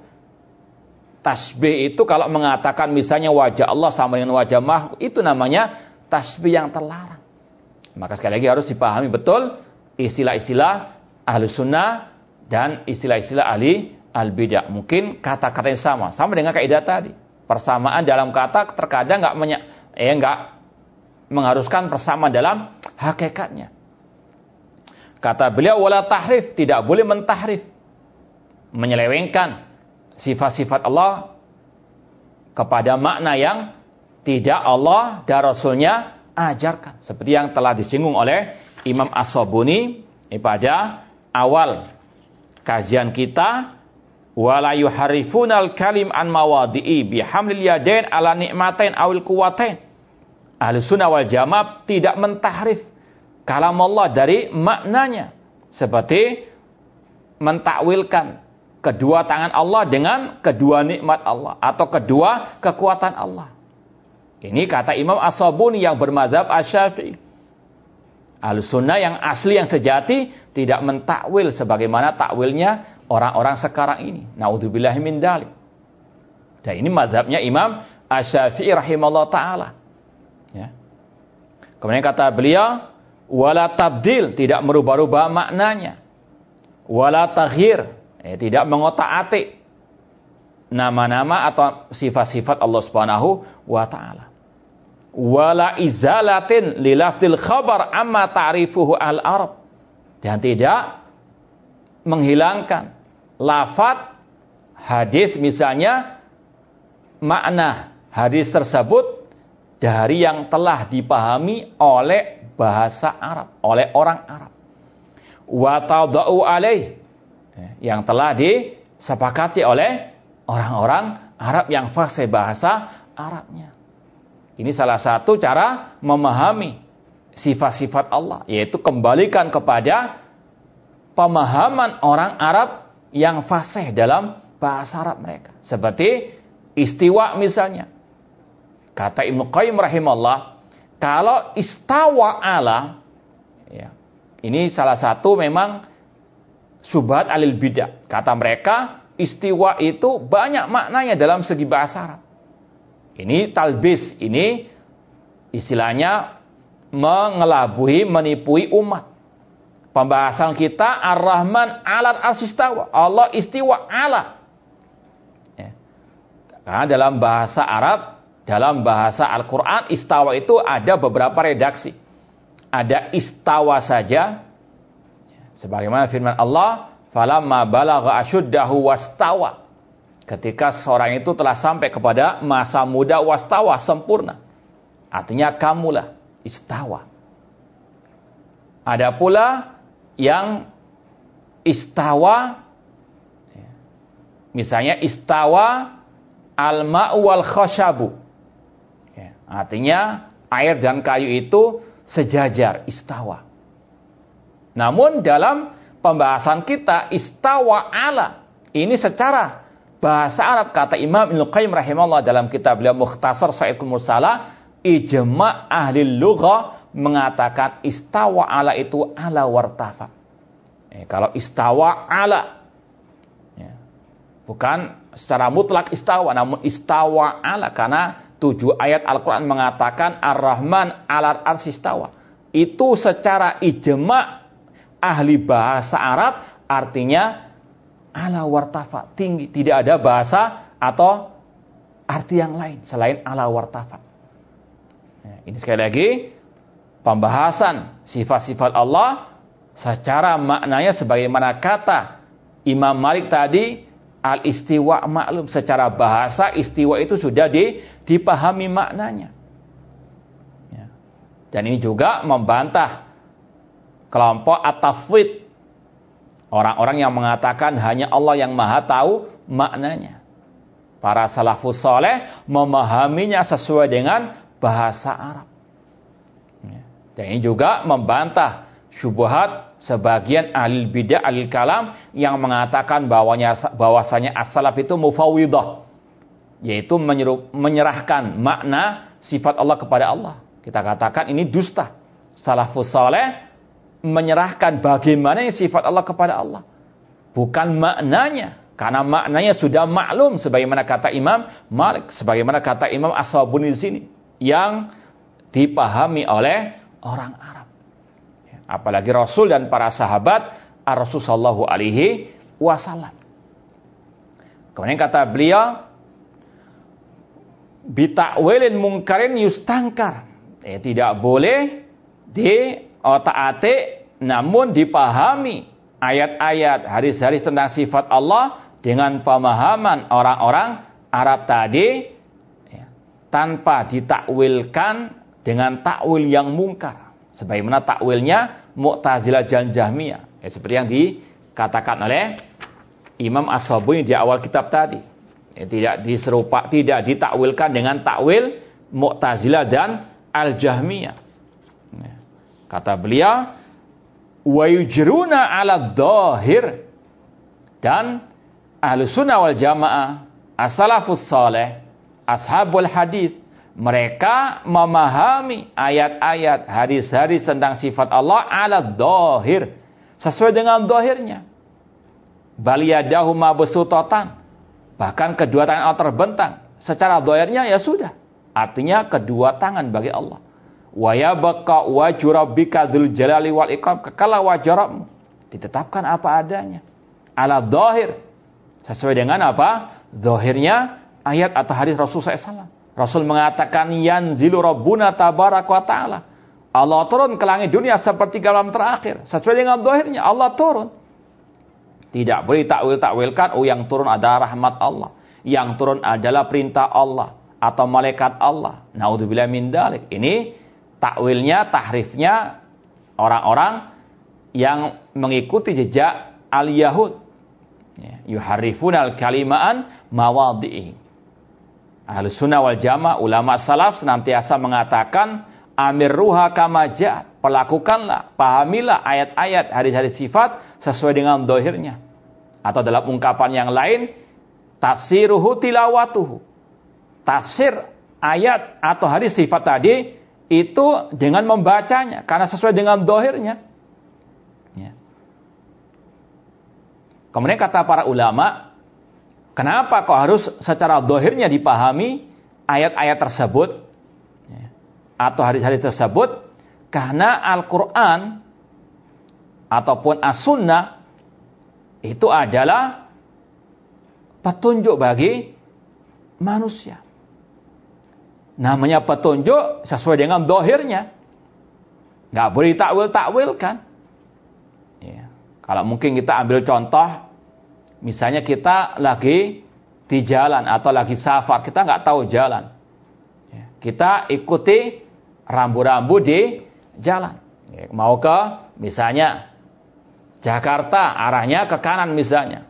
Tasbih itu kalau mengatakan misalnya wajah Allah sama dengan wajah makhluk, itu namanya tasbih yang terlarang. Maka sekali lagi harus dipahami betul istilah-istilah ahli sunnah dan istilah-istilah ahli al-bidah. Mungkin kata-kata yang sama, sama dengan kaidah tadi. Persamaan dalam kata terkadang nggak menya- eh, nggak mengharuskan persamaan dalam hakikatnya. Kata beliau wala tahrif, tidak boleh mentahrif, menyelewengkan sifat-sifat Allah kepada makna yang tidak Allah dan Rasulnya ajarkan. Seperti yang telah disinggung oleh Imam As-Sabuni pada awal kajian kita. Wala yuharifunal kalim an mawadi'i bihamlil yadain ala ni'matain awil kuwatain. Ahlus sunnah wal jamaah tidak mentahrif kalam Allah dari maknanya. Seperti mentakwilkan kedua tangan Allah dengan kedua nikmat Allah atau kedua kekuatan Allah. Ini kata Imam As-Sabuni yang bermadzhab Asy-Syafi'i. Ahlussunnah yang asli yang sejati tidak mentakwil sebagaimana takwilnya orang-orang sekarang ini. Naudzubillahi min dzalik. Dan ini mazhabnya Imam Asy-Syafi'i rahimahullah taala. Ya. Kemudian kata beliau wala tabdil, tidak merubah-rubah maknanya. Wala taghyir, eh, tidak mengotak-atik nama-nama atau sifat-sifat Allah Subhanahu wa taala. Wala izalatin li lafdil khabar amma ta'rifuhu al-Arab, dan tidak menghilangkan lafaz hadis misalnya makna hadis tersebut dari yang telah dipahami oleh bahasa Arab, oleh orang Arab. Wa tadau alaih, yang telah disepakati oleh orang-orang Arab yang fasih bahasa Arabnya. Ini salah satu cara memahami sifat-sifat Allah, yaitu kembalikan kepada pemahaman orang Arab yang fasih dalam bahasa Arab mereka. Seperti istiwa misalnya. Kata Ibnu Qayyim rahimahullah, kalau istawa ala, ya, ini salah satu memang syubhat alil bidah. Kata mereka, istiwa itu banyak maknanya dalam segi bahasa Arab. Ini talbis, ini istilahnya mengelabui, menipui umat. Pembahasan kita Ar-Rahman 'alal arsy istawa. Allah istiwa ala. Ya. Karena dalam bahasa Arab, dalam bahasa Al-Qur'an, istawa itu ada beberapa redaksi. Ada istawa saja, sebagaimana firman Allah, falamma balagha asyuddahu wastawa. Ketika seorang itu telah sampai kepada masa muda wastawa, sempurna. Artinya kamulah, istawa. Ada pula yang istawa, misalnya istawa al-ma'u wal khashabu. Artinya air dan kayu itu sejajar, istawa. Namun dalam pembahasan kita, istawa ala, ini secara bahasa Arab, kata Imam Ibnu Qayyim rahimahullah dalam kitab beliau Mukhtasar Sa'iqul Mursalah, ijma' ahli lughah mengatakan istawa ala itu ala wartafa. Eh, kalau istawa ala, ya, bukan secara mutlak istawa, namun istawa ala, karena tujuh ayat Al-Quran mengatakan Ar-Rahman 'alal arsy istawa. Itu secara ijma' ahli bahasa Arab artinya ala wartafa, tinggi. Tidak ada bahasa atau arti yang lain selain ala wartafa. Nah, ini sekali lagi pembahasan sifat-sifat Allah secara maknanya sebagaimana kata Imam Malik tadi, al-istiwa maklum, secara bahasa istiwa itu sudah di, dipahami maknanya. Ya. Dan ini juga membantah kelompok at-tafwid, orang-orang yang mengatakan hanya Allah yang maha tahu maknanya. Para salafus saleh memahaminya sesuai dengan bahasa Arab. Ya. Dan ini juga membantah syubhat sebagian ahli bidah, ahli kalam yang mengatakan bahwanya bahwasanya as-salaf itu mufawwidah, yaitu menyerahkan makna sifat Allah kepada Allah. Kita katakan ini dusta. Salafus saleh menyerahkan bagaimana sifat Allah kepada Allah, bukan maknanya, karena maknanya sudah maklum sebagaimana kata Imam Malik, sebagaimana kata Imam As-Sabuni di sini, yang dipahami oleh orang Arab. Apalagi Rasul dan para sahabat Ar-Rasul sallallahu alaihi wasallam. Kemudian kata beliau, bita'wilin mungkarin yustangkar. Eh, tidak boleh di otak-atik, namun dipahami ayat-ayat, hadis-hadis tentang sifat Allah dengan pemahaman orang-orang Arab tadi, ya, tanpa ditakwilkan dengan takwil yang mungkar. Sebagaimana takwilnya Mu'tazilah dan Jahmiyah, ya, seperti yang dikatakan oleh Imam As-Sabuni di awal kitab tadi. Ya, tidak diserupa, tidak ditakwilkan dengan takwil Mu'tazilah dan Al-Jahmiyah. Ya. Kata beliau, wa yujruna 'ala dhahir, dan Ahlus Sunnah wal Jamaah, as-salafus saleh, ashabul hadis, mereka memahami ayat-ayat, hadis-hadis tentang sifat Allah 'ala dhahir, sesuai dengan dhahirnya. Bal yadahu mabsutatan, bahkan kedua tangan Allah terbentang. Secara dhahirnya ya sudah, artinya kedua tangan bagi Allah. Wa yabqa wajhu rabbika dzul jalali wal ikram, kekal wajh Rabbmu, ditetapkan apa adanya, ala dhahir, sesuai dengan apa dhahirnya ayat atau hadis Rasul sallallahu alaihi wasallam. Rasul mengatakan yanzilu rabbuna tabaraka wa ta'ala, Allah turun ke langit dunia seperti malam terakhir, sesuai dengan dhahirnya Allah turun. Tidak boleh takwil-takwilkan, oh yang turun adalah rahmat Allah, yang turun adalah perintah Allah atau malaikat Allah. Naudzubillah min dzalik. Ini takwilnya, tahrifnya orang-orang yang mengikuti jejak al-Yahud. Yuharrifuna al-kalima'an mawadhi'i. Ahlus sunnah wal jamaah, ulama salaf senantiasa mengatakan, amirruha kama ja'at. Perlakukanlah, pahamilah ayat-ayat, hadis-hadis sifat sesuai dengan dohirnya. Atau dalam ungkapan yang lain, tafsiruhu tilawatuhu. Tafsir ayat atau hadis sifat tadi itu dengan membacanya, karena sesuai dengan dohirnya. Ya. Kemudian kata para ulama, kenapa kok harus secara dohirnya dipahami ayat-ayat tersebut ya, atau hadis-hadis tersebut? Karena Al-Quran ataupun As-Sunnah itu adalah petunjuk bagi manusia. Namanya petunjuk sesuai dengan dohirnya. Nggak boleh takwil-takwilkan. Ya. Kalau mungkin kita ambil contoh, misalnya kita lagi di jalan atau lagi safar, kita nggak tahu jalan. Ya. Kita ikuti rambu-rambu di jalan. Ya, mau ke misalnya Jakarta, arahnya ke kanan misalnya.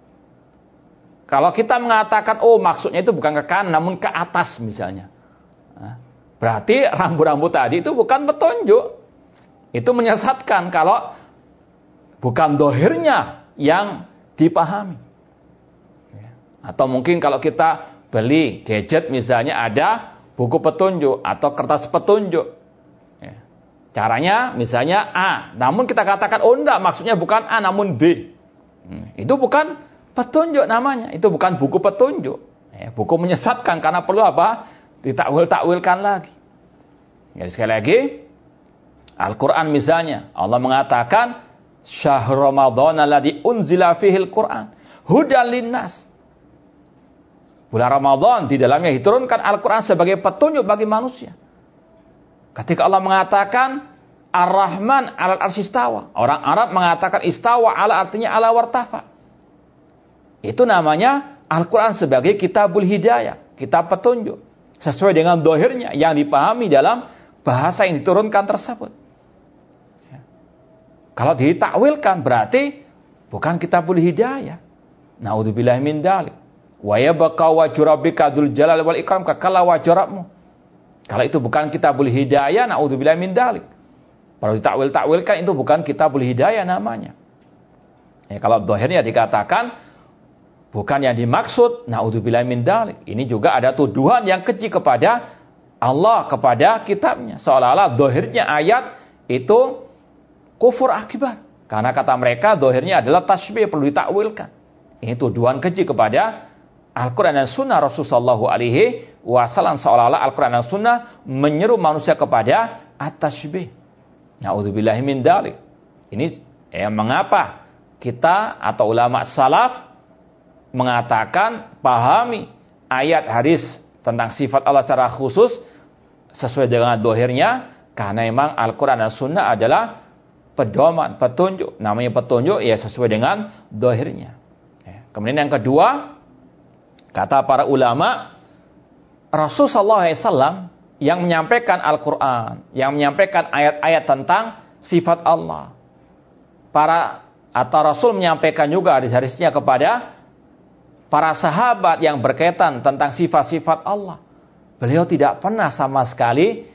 Kalau kita mengatakan, oh maksudnya itu bukan ke kanan, namun ke atas misalnya. Nah, berarti rambu-rambu tadi itu bukan petunjuk. Itu menyesatkan kalau bukan dohirnya yang dipahami. Ya. Atau mungkin kalau kita beli gadget misalnya ada buku petunjuk atau kertas petunjuk. Caranya misalnya A, namun kita katakan, oh enggak, maksudnya bukan A, namun B. Hmm, itu bukan petunjuk namanya, itu bukan buku petunjuk. Ya, buku menyesatkan karena perlu apa? Ditakwil-takwilkan lagi. Ya, sekali lagi, Al-Quran misalnya, Allah mengatakan, Syahr Ramadan alladzi unzila fihil Quran, hudan linnas. Bulan Ramadan, di dalamnya diturunkan Al-Quran sebagai petunjuk bagi manusia. Ketika Allah mengatakan Ar-Rahman 'alal arsy istawa, orang Arab mengatakan istawa ala artinya ala wartafa. Itu namanya Al-Quran sebagai kitabul hidayah, kitab petunjuk, sesuai dengan dohirnya yang dipahami dalam bahasa yang diturunkan tersebut. Ya. Kalau ditakwilkan berarti bukan kitabul hidayah. Naudzubillahi min dzalik. Wa yabqa wajhu rabbika dzul jalali wal ikram kakala wajhu rabbmu. Kalau itu bukan kitabul hidayah, naudzubillahi min dzalik. Kalau ditakwil-takwilkan itu bukan kitabul hidayah namanya. Ya, kalau dohirnya dikatakan bukan yang dimaksud, naudzubillahi min dzalik. Ini juga ada tuduhan yang keji kepada Allah, kepada kitabnya. Seolah-olah dohirnya ayat itu kufur akibat. Karena kata mereka dohirnya adalah tasybih, perlu ditakwilkan. Ini tuduhan keji kepada Al-Quran dan Sunnah Rasulullah Shallallahu Alaihi Wasallam, seolah-olah Al-Quran dan Sunnah menyeru manusia kepada at-tasybih. Na'udzubillahi min dzalik. Ini ya, mengapa kita atau ulama salaf mengatakan pahami ayat hadis tentang sifat Allah secara khusus sesuai dengan dohirnya, karena memang Al-Quran dan Sunnah adalah pedoman, petunjuk. Namanya petunjuk ya sesuai dengan dohirnya. Ya. Kemudian yang kedua, kata para ulama, Rasul sallallahu alaihi wasallam yang menyampaikan Al-Quran, yang menyampaikan ayat-ayat tentang sifat Allah. Para atau Rasul menyampaikan juga hadis-hadisnya kepada para sahabat yang berkaitan tentang sifat-sifat Allah. Beliau tidak pernah sama sekali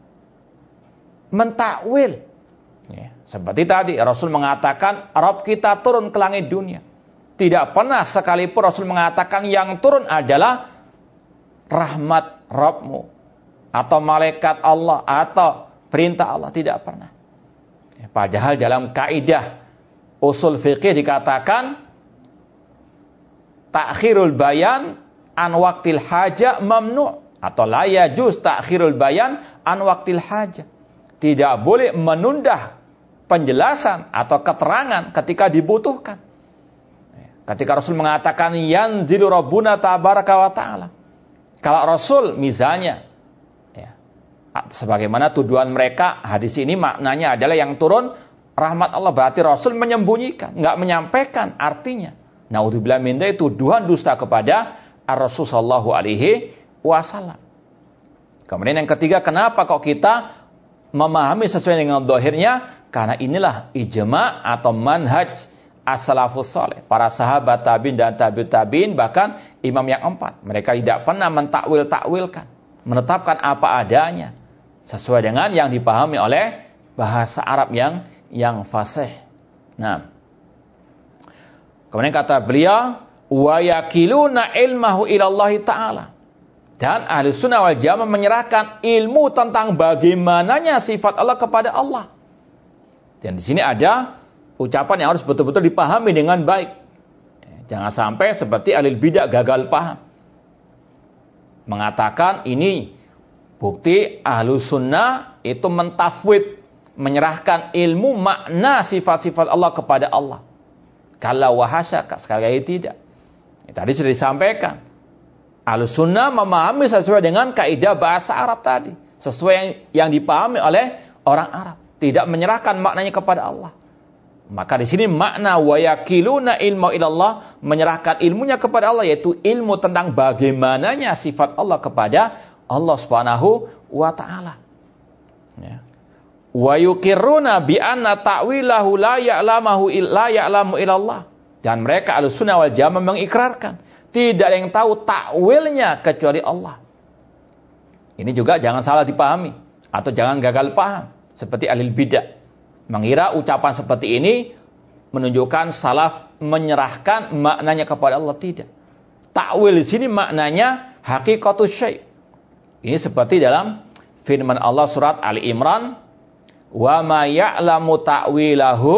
mentakwil. Ya, seperti tadi Rasul mengatakan Rabb kita turun ke langit dunia. Tidak pernah sekalipun Rasul mengatakan yang turun adalah rahmat Rabbmu atau malaikat Allah atau perintah Allah. Tidak pernah. Ya, padahal dalam kaidah usul fikih dikatakan ta'khirul bayan an waqtil haja mamnu' atau la yajuz ta'khirul bayan an waqtil haja. Tidak boleh menunda penjelasan atau keterangan ketika dibutuhkan. Ketika Rasul mengatakan yanzilu rabbuna tabaraka wa ta'ala. Kalau Rasul misalnya ya, sebagaimana tuduhan mereka, hadis ini maknanya adalah yang turun rahmat Allah, berarti Rasul menyembunyikan, enggak menyampaikan artinya. Naudzubillah min dzalik, tuduhan dusta kepada Ar-Rasul sallallahu alaihi wasallam. Kemudian yang ketiga, kenapa kok kita memahami sesuai dengan dohirnya? Karena inilah ijma' atau manhaj as-salafus saleh, para sahabat tabi'in dan tabi'ut tabi'in, bahkan imam yang empat. Mereka tidak pernah mentakwil-takwilkan, menetapkan apa adanya sesuai dengan yang dipahami oleh bahasa Arab yang yang fasih. Nah, kemudian kata beliau, wa yakiluna ilmahu ilallahi ta'ala. Dan ahli sunnah wal jamaah menyerahkan ilmu tentang bagaimananya sifat Allah kepada Allah. Dan di sini ada ucapan yang harus betul-betul dipahami dengan baik. Jangan sampai seperti ahli bidah gagal paham. Mengatakan ini bukti ahli sunnah itu mentafwid, menyerahkan ilmu makna sifat-sifat Allah kepada Allah. Kalau wahasaka, sekali lagi tidak. Ya, tadi sudah disampaikan. Ahlus sunnah memahami sesuai dengan kaidah bahasa Arab tadi. Sesuai yang, yang dipahami oleh orang Arab. Tidak menyerahkan maknanya kepada Allah. Maka di sini makna wa yakiluna ilmu ilallah, menyerahkan ilmunya kepada Allah, yaitu ilmu tentang bagaimananya sifat Allah kepada Allah Subhanahu wa taala. Ya. Wa yuqirruna bi anna ta'wilahu la ya'lamahu illa ya'lamu ilallah. Dan mereka Ahlus Sunnah wal Jamaah mengikrarkan tidak ada yang tahu takwilnya kecuali Allah. Ini juga jangan salah dipahami atau jangan gagal paham seperti ahli bidah. Mengira ucapan seperti ini menunjukkan salaf menyerahkan maknanya kepada Allah, tidak. Takwil di sini maknanya hakikatus syai'. Ini seperti dalam firman Allah surat Ali Imran, wa ma ya'lamu ta'wilahu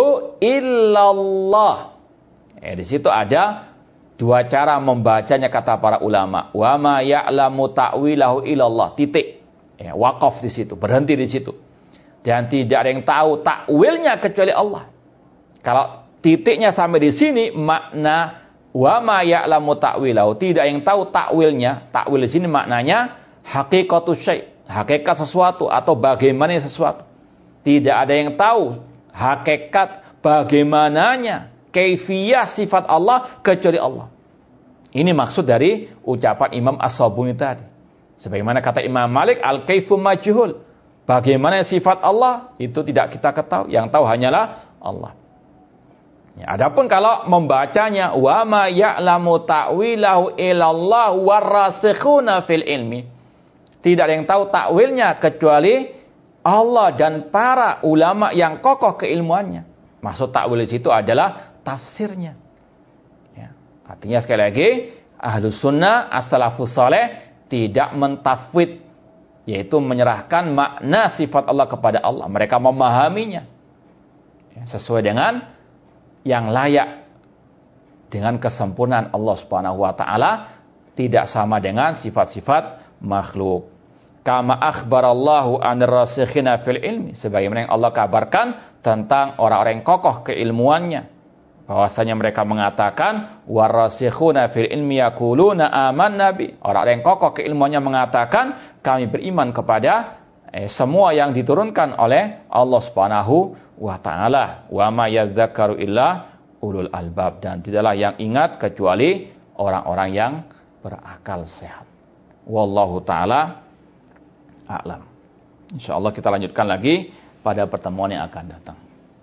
illallah. Eh, di situ ada dua cara membacanya kata para ulama. Wa ma ya'lamu ta'wilahu illallah. Titik. Ya, wakaf di situ, berhenti di situ. Dan tidak ada yang tahu takwilnya kecuali Allah. Kalau titiknya sampai di sini, makna wa ma ya'lamu ta'wilahu, tidak yang tahu takwilnya. Takwil di sini maknanya hakikatus syai', hakikat sesuatu atau bagaimana sesuatu. Tidak ada yang tahu hakikat bagaimananya, kaifiyah sifat Allah kecuali Allah. Ini maksud dari ucapan Imam As-Sabuni tadi. Sebagaimana kata Imam Malik, al-kaifu majhul. Bagaimana sifat Allah itu tidak kita ketahui, yang tahu hanyalah Allah. Ya, adapun kalau membacanya wa ma ya'lamu ta'wilahu illallah warasikhuna fil ilmi, tidak ada yang tahu takwilnya kecuali Allah dan para ulama yang kokoh keilmuannya. Maksud takwil di situ adalah tafsirnya. Ya, artinya sekali lagi, Ahlus Sunnah as-salafus saleh tidak mentafwid, yaitu menyerahkan makna sifat Allah kepada Allah. Mereka memahaminya ya, sesuai dengan yang layak dengan kesempurnaan Allah Subhanahu wa taala, tidak sama dengan sifat-sifat makhluk. Kama akhbarallahu anir rasikhina fil ilmi, sebagaimana yang Allah kabarkan tentang orang-orang yang kokoh keilmuannya, bahwasanya mereka mengatakan warasikhuna fil ilmi yaquluna amanna bi. Orang-orang yang kokoh keilmuannya mengatakan kami beriman kepada eh, semua yang diturunkan oleh Allah Subhanahu wa taala. Wa ma yadzakkaru illa ulul albab, dan tidaklah yang ingat kecuali orang-orang yang berakal sehat. Wallahu taala a'lam. Insyaallah kita lanjutkan lagi pada pertemuan yang akan datang.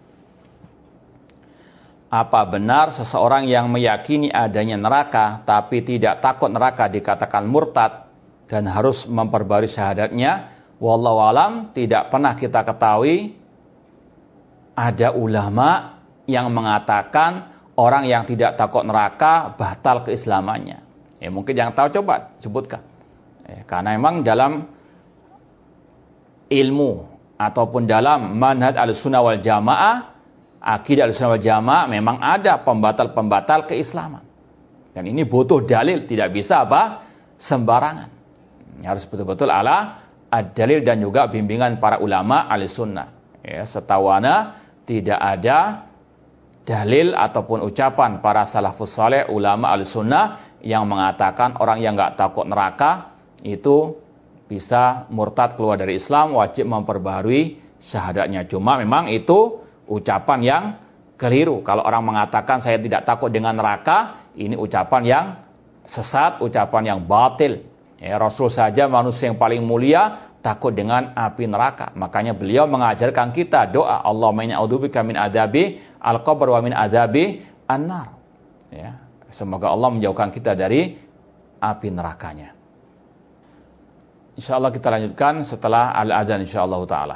Apa benar seseorang yang meyakini adanya neraka tapi tidak takut neraka dikatakan murtad dan harus memperbarui syahadatnya? Wallahu alam, tidak pernah kita ketahui ada ulama yang mengatakan orang yang tidak takut neraka batal keislamannya. Ya, mungkin yang tahu coba sebutkan. Ya, karena memang dalam ilmu ataupun dalam manhaj Ahlussunnah wal Jamaah, akidah Ahlussunnah wal Jamaah memang ada pembatal-pembatal keislaman. Dan ini butuh dalil, tidak bisa apa? Sembarangan. Harus betul-betul ala ad-dalil dan juga bimbingan para ulama Ahlussunnah. Ya, setawana tidak ada dalil ataupun ucapan para salafus saleh ulama Ahlussunnah yang mengatakan orang yang enggak takut neraka itu bisa murtad keluar dari Islam, wajib memperbaharui syahadatnya. Cuma memang itu ucapan yang keliru. Kalau orang mengatakan saya tidak takut dengan neraka, ini ucapan yang sesat, ucapan yang batil. Ya, Rasul saja manusia yang paling mulia takut dengan api neraka. Makanya beliau mengajarkan kita doa, Allahumma inni a'udzubika min adzabi al-qabr wa min adzabi an-nar. Ya, semoga Allah menjauhkan kita dari api nerakanya. Insyaallah kita lanjutkan setelah al-adzan insyaallah taala.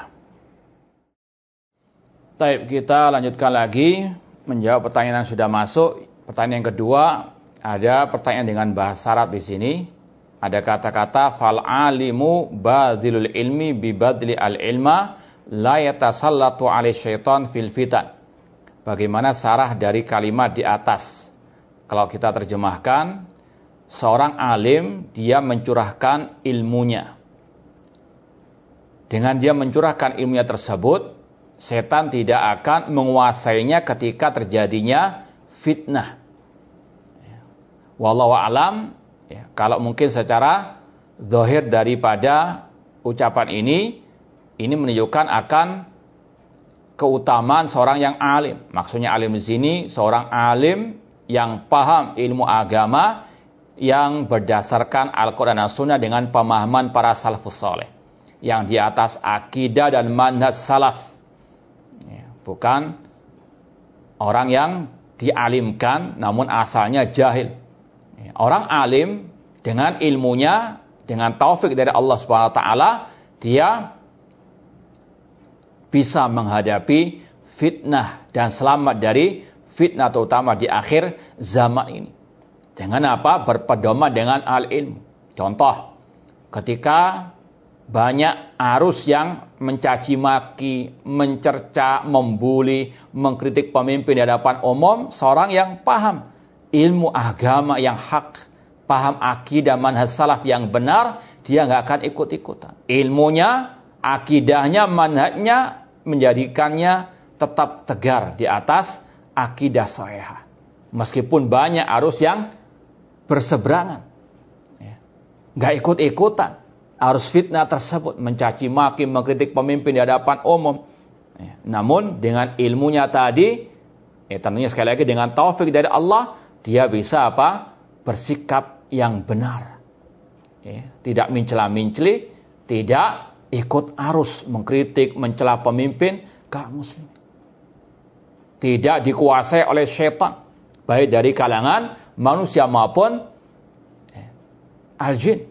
Baik, kita lanjutkan lagi menjawab pertanyaan yang sudah masuk. Pertanyaan yang kedua, ada pertanyaan dengan bahasa Arab di sini. Ada kata-kata fal alimu badilul ilmi bi badli al ilma la yatasallatu alaihi syaitan fil fitan. Bagaimana sarah dari kalimat di atas? Kalau kita terjemahkan, seorang alim dia mencurahkan ilmunya. Dengan dia mencurahkan ilmunya tersebut, setan tidak akan menguasainya ketika terjadinya fitnah. Wallahu a'lam. Ya, kalau mungkin secara zahir daripada ucapan ini, ini menunjukkan akan keutamaan seorang yang alim. Maksudnya alim di sini seorang alim yang paham ilmu agama yang berdasarkan Al-Quran dan Sunnah dengan pemahaman para salafus saleh, yang di atas akidah dan manhaj salaf. Ya, bukan orang yang dialimkan namun asalnya jahil. Orang alim dengan ilmunya, dengan taufik dari Allah Subhanahu wa taala, dia bisa menghadapi fitnah dan selamat dari fitnah terutama di akhir zaman ini. Dengan apa? Berpedoman dengan al-ilmu. Contoh, ketika banyak arus yang mencaci maki, mencerca, membuli, mengkritik pemimpin di hadapan umum, seorang yang paham ilmu agama yang hak, paham akidah manhaj salaf yang benar, dia nggak akan ikut-ikutan. Ilmunya, akidahnya, manhajnya menjadikannya tetap tegar di atas akidah sahihah. Meskipun banyak arus yang berseberangan, ya, nggak ikut-ikutan arus fitnah tersebut, mencaci maki, mengkritik pemimpin di hadapan umum. Ya, namun dengan ilmunya tadi, ya tentunya sekali lagi dengan taufik dari Allah, dia bisa apa? Bersikap yang benar. Ya, tidak mencela-menceli, tidak ikut arus mengkritik, mencela pemimpin kaum muslim. Tidak dikuasai oleh syaitan, baik dari kalangan manusia maupun ya, al-jin.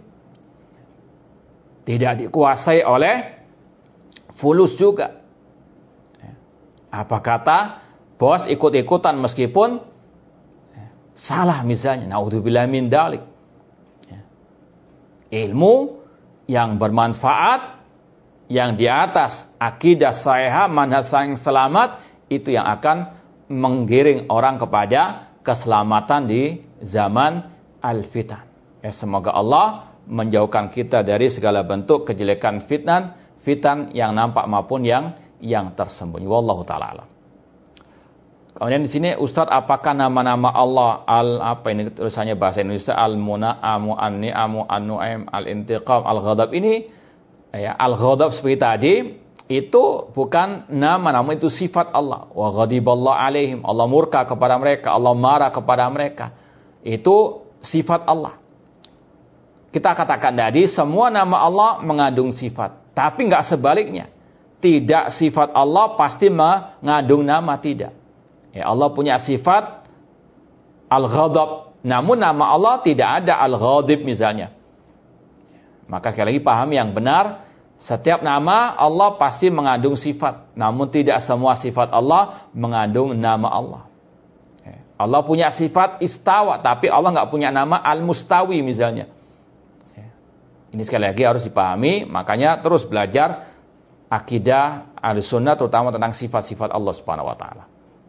Tidak dikuasai oleh fulus juga. Ya. Apa kata bos ikut-ikutan meskipun salah misalnya, naudzubillah min dalik. Ya. Ilmu yang bermanfaat, yang di atas akidah sahihah, manhaj yang selamat, itu yang akan menggiring orang kepada keselamatan di zaman al-fitan. Ya, semoga Allah menjauhkan kita dari segala bentuk kejelekan fitnah, fitan yang nampak maupun yang yang tersembunyi. Wallahu ta'ala alam. Kemudian di sini Ustaz, apakah nama-nama Allah al apa ini tulisannya bahasa Indonesia al-muna, amu, anni, amu, an-nu'aim, al-intiqam, al-ghadab ini ya, al-ghadab seperti tadi itu bukan nama, namun itu sifat Allah. Wa ghadiballahu alaihim, Allah murka kepada mereka, Allah marah kepada mereka. Itu sifat Allah. Kita katakan tadi semua nama Allah mengandung sifat, tapi enggak sebaliknya. Tidak sifat Allah pasti mengandung nama, tidak. Ya, Allah punya sifat al-ghadab, namun nama Allah tidak ada al-ghadib misalnya. Maka sekali lagi paham yang benar, setiap nama Allah pasti mengandung sifat, namun tidak semua sifat Allah mengandung nama Allah. Ya, Allah punya sifat istawa, tapi Allah nggak punya nama al-mustawi misalnya. Ya, ini sekali lagi harus dipahami, makanya terus belajar akidah Ahlussunnah terutama tentang sifat-sifat Allah Subhanahu wa taala.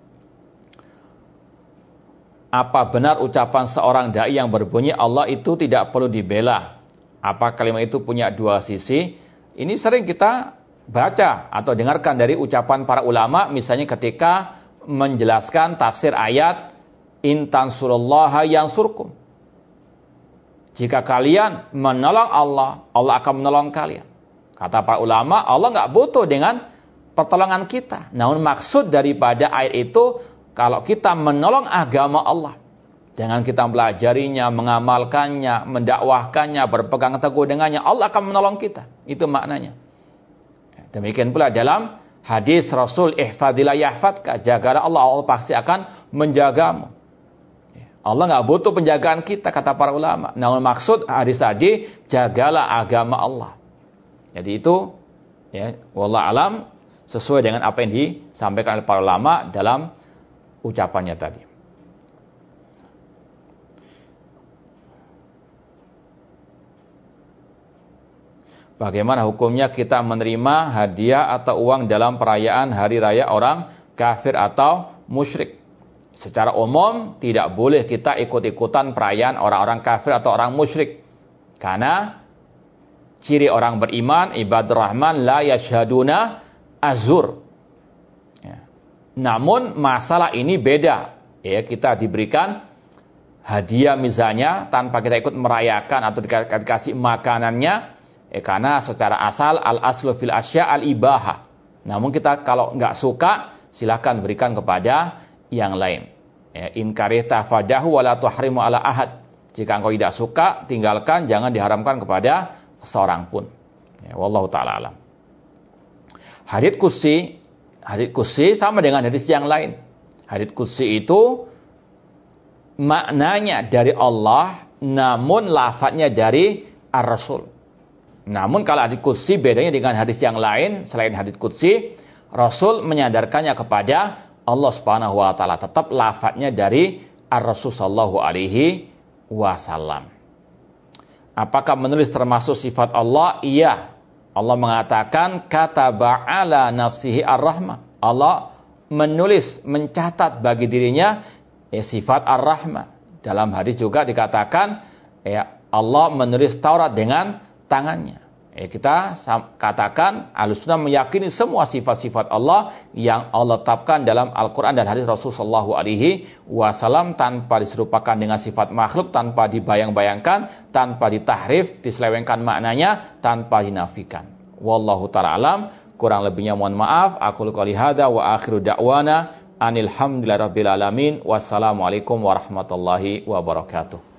Apa benar ucapan seorang dai yang berbunyi Allah itu tidak perlu dibela? Apa kalimat itu punya dua sisi? Ini sering kita baca atau dengarkan dari ucapan para ulama, misalnya ketika menjelaskan tafsir ayat in tansurullaha yansurkum. Jika kalian menolong Allah, Allah akan menolong kalian. Kata para ulama, Allah nggak butuh dengan pertolongan kita. Namun maksud daripada ayat itu, kalau kita menolong agama Allah, jangan kita mempelajarinya, mengamalkannya, mendakwahkannya, berpegang teguh dengannya, Allah akan menolong kita. Itu maknanya. Demikian pula dalam hadis Rasul, ihfadillah yahfadka, jagalah Allah, Allah pasti akan menjagamu. Allah nggak butuh penjagaan kita, kata para ulama. Namun maksud hadis tadi, jagalah agama Allah. Jadi itu, ya, wallahu alam, sesuai dengan apa yang disampaikan oleh para ulama dalam ucapannya tadi. Bagaimana hukumnya kita menerima hadiah atau uang dalam perayaan hari raya orang kafir atau musyrik? Secara umum tidak boleh kita ikut-ikutan perayaan orang-orang kafir atau orang musyrik. Karena ciri orang beriman, ibadur rahman la yashhaduna azur. Ya. Namun masalah ini beda. Ya, kita diberikan hadiah misalnya tanpa kita ikut merayakan atau dikasih makanannya. Ya, karena secara asal al-aslu fil asya al-ibaha. Namun kita kalau nggak suka, silakan berikan kepada yang lain. Ya, in karihta fadahu wala tuhrimu ala ahad. Jika engkau tidak suka, tinggalkan, jangan diharamkan kepada seorang pun. Ya, wallahu taala alam. Hadits qudsi, hadits qudsi sama dengan hadits yang lain. Hadits qudsi itu maknanya dari Allah, namun lafadznya dari Ar-Rasul. Namun kalau hadits qudsi bedanya dengan hadis yang lain, selain hadits qudsi, Rasul menyadarkannya kepada Allah Subhanahu wa taala, tetap lafadznya dari Ar-Rasul sallallahu alaihi wasallam. Apakah menulis termasuk sifat Allah? Iya. Allah mengatakan kataba ala nafsihi ar-rahmah. Allah menulis, mencatat bagi dirinya ya, sifat ar-rahmah. Dalam hadis juga dikatakan ya, Allah menulis Taurat dengan tangannya. Ya, kita katakan Ahlussunnah meyakini semua sifat-sifat Allah yang Allah tetapkan dalam Al-Quran dan hadis Rasul sallallahu alaihi wasallam tanpa diserupakan dengan sifat makhluk, tanpa dibayang-bayangkan, tanpa ditahrif, diselewengkan maknanya, tanpa dinafikan. Wallahu ta'ala alam, kurang lebihnya mohon maaf. Aku qouli hada wa akhiru da'wana anil hamdulillahi rabbil alamin. Wassalamualaikum warahmatullahi wabarakatuh.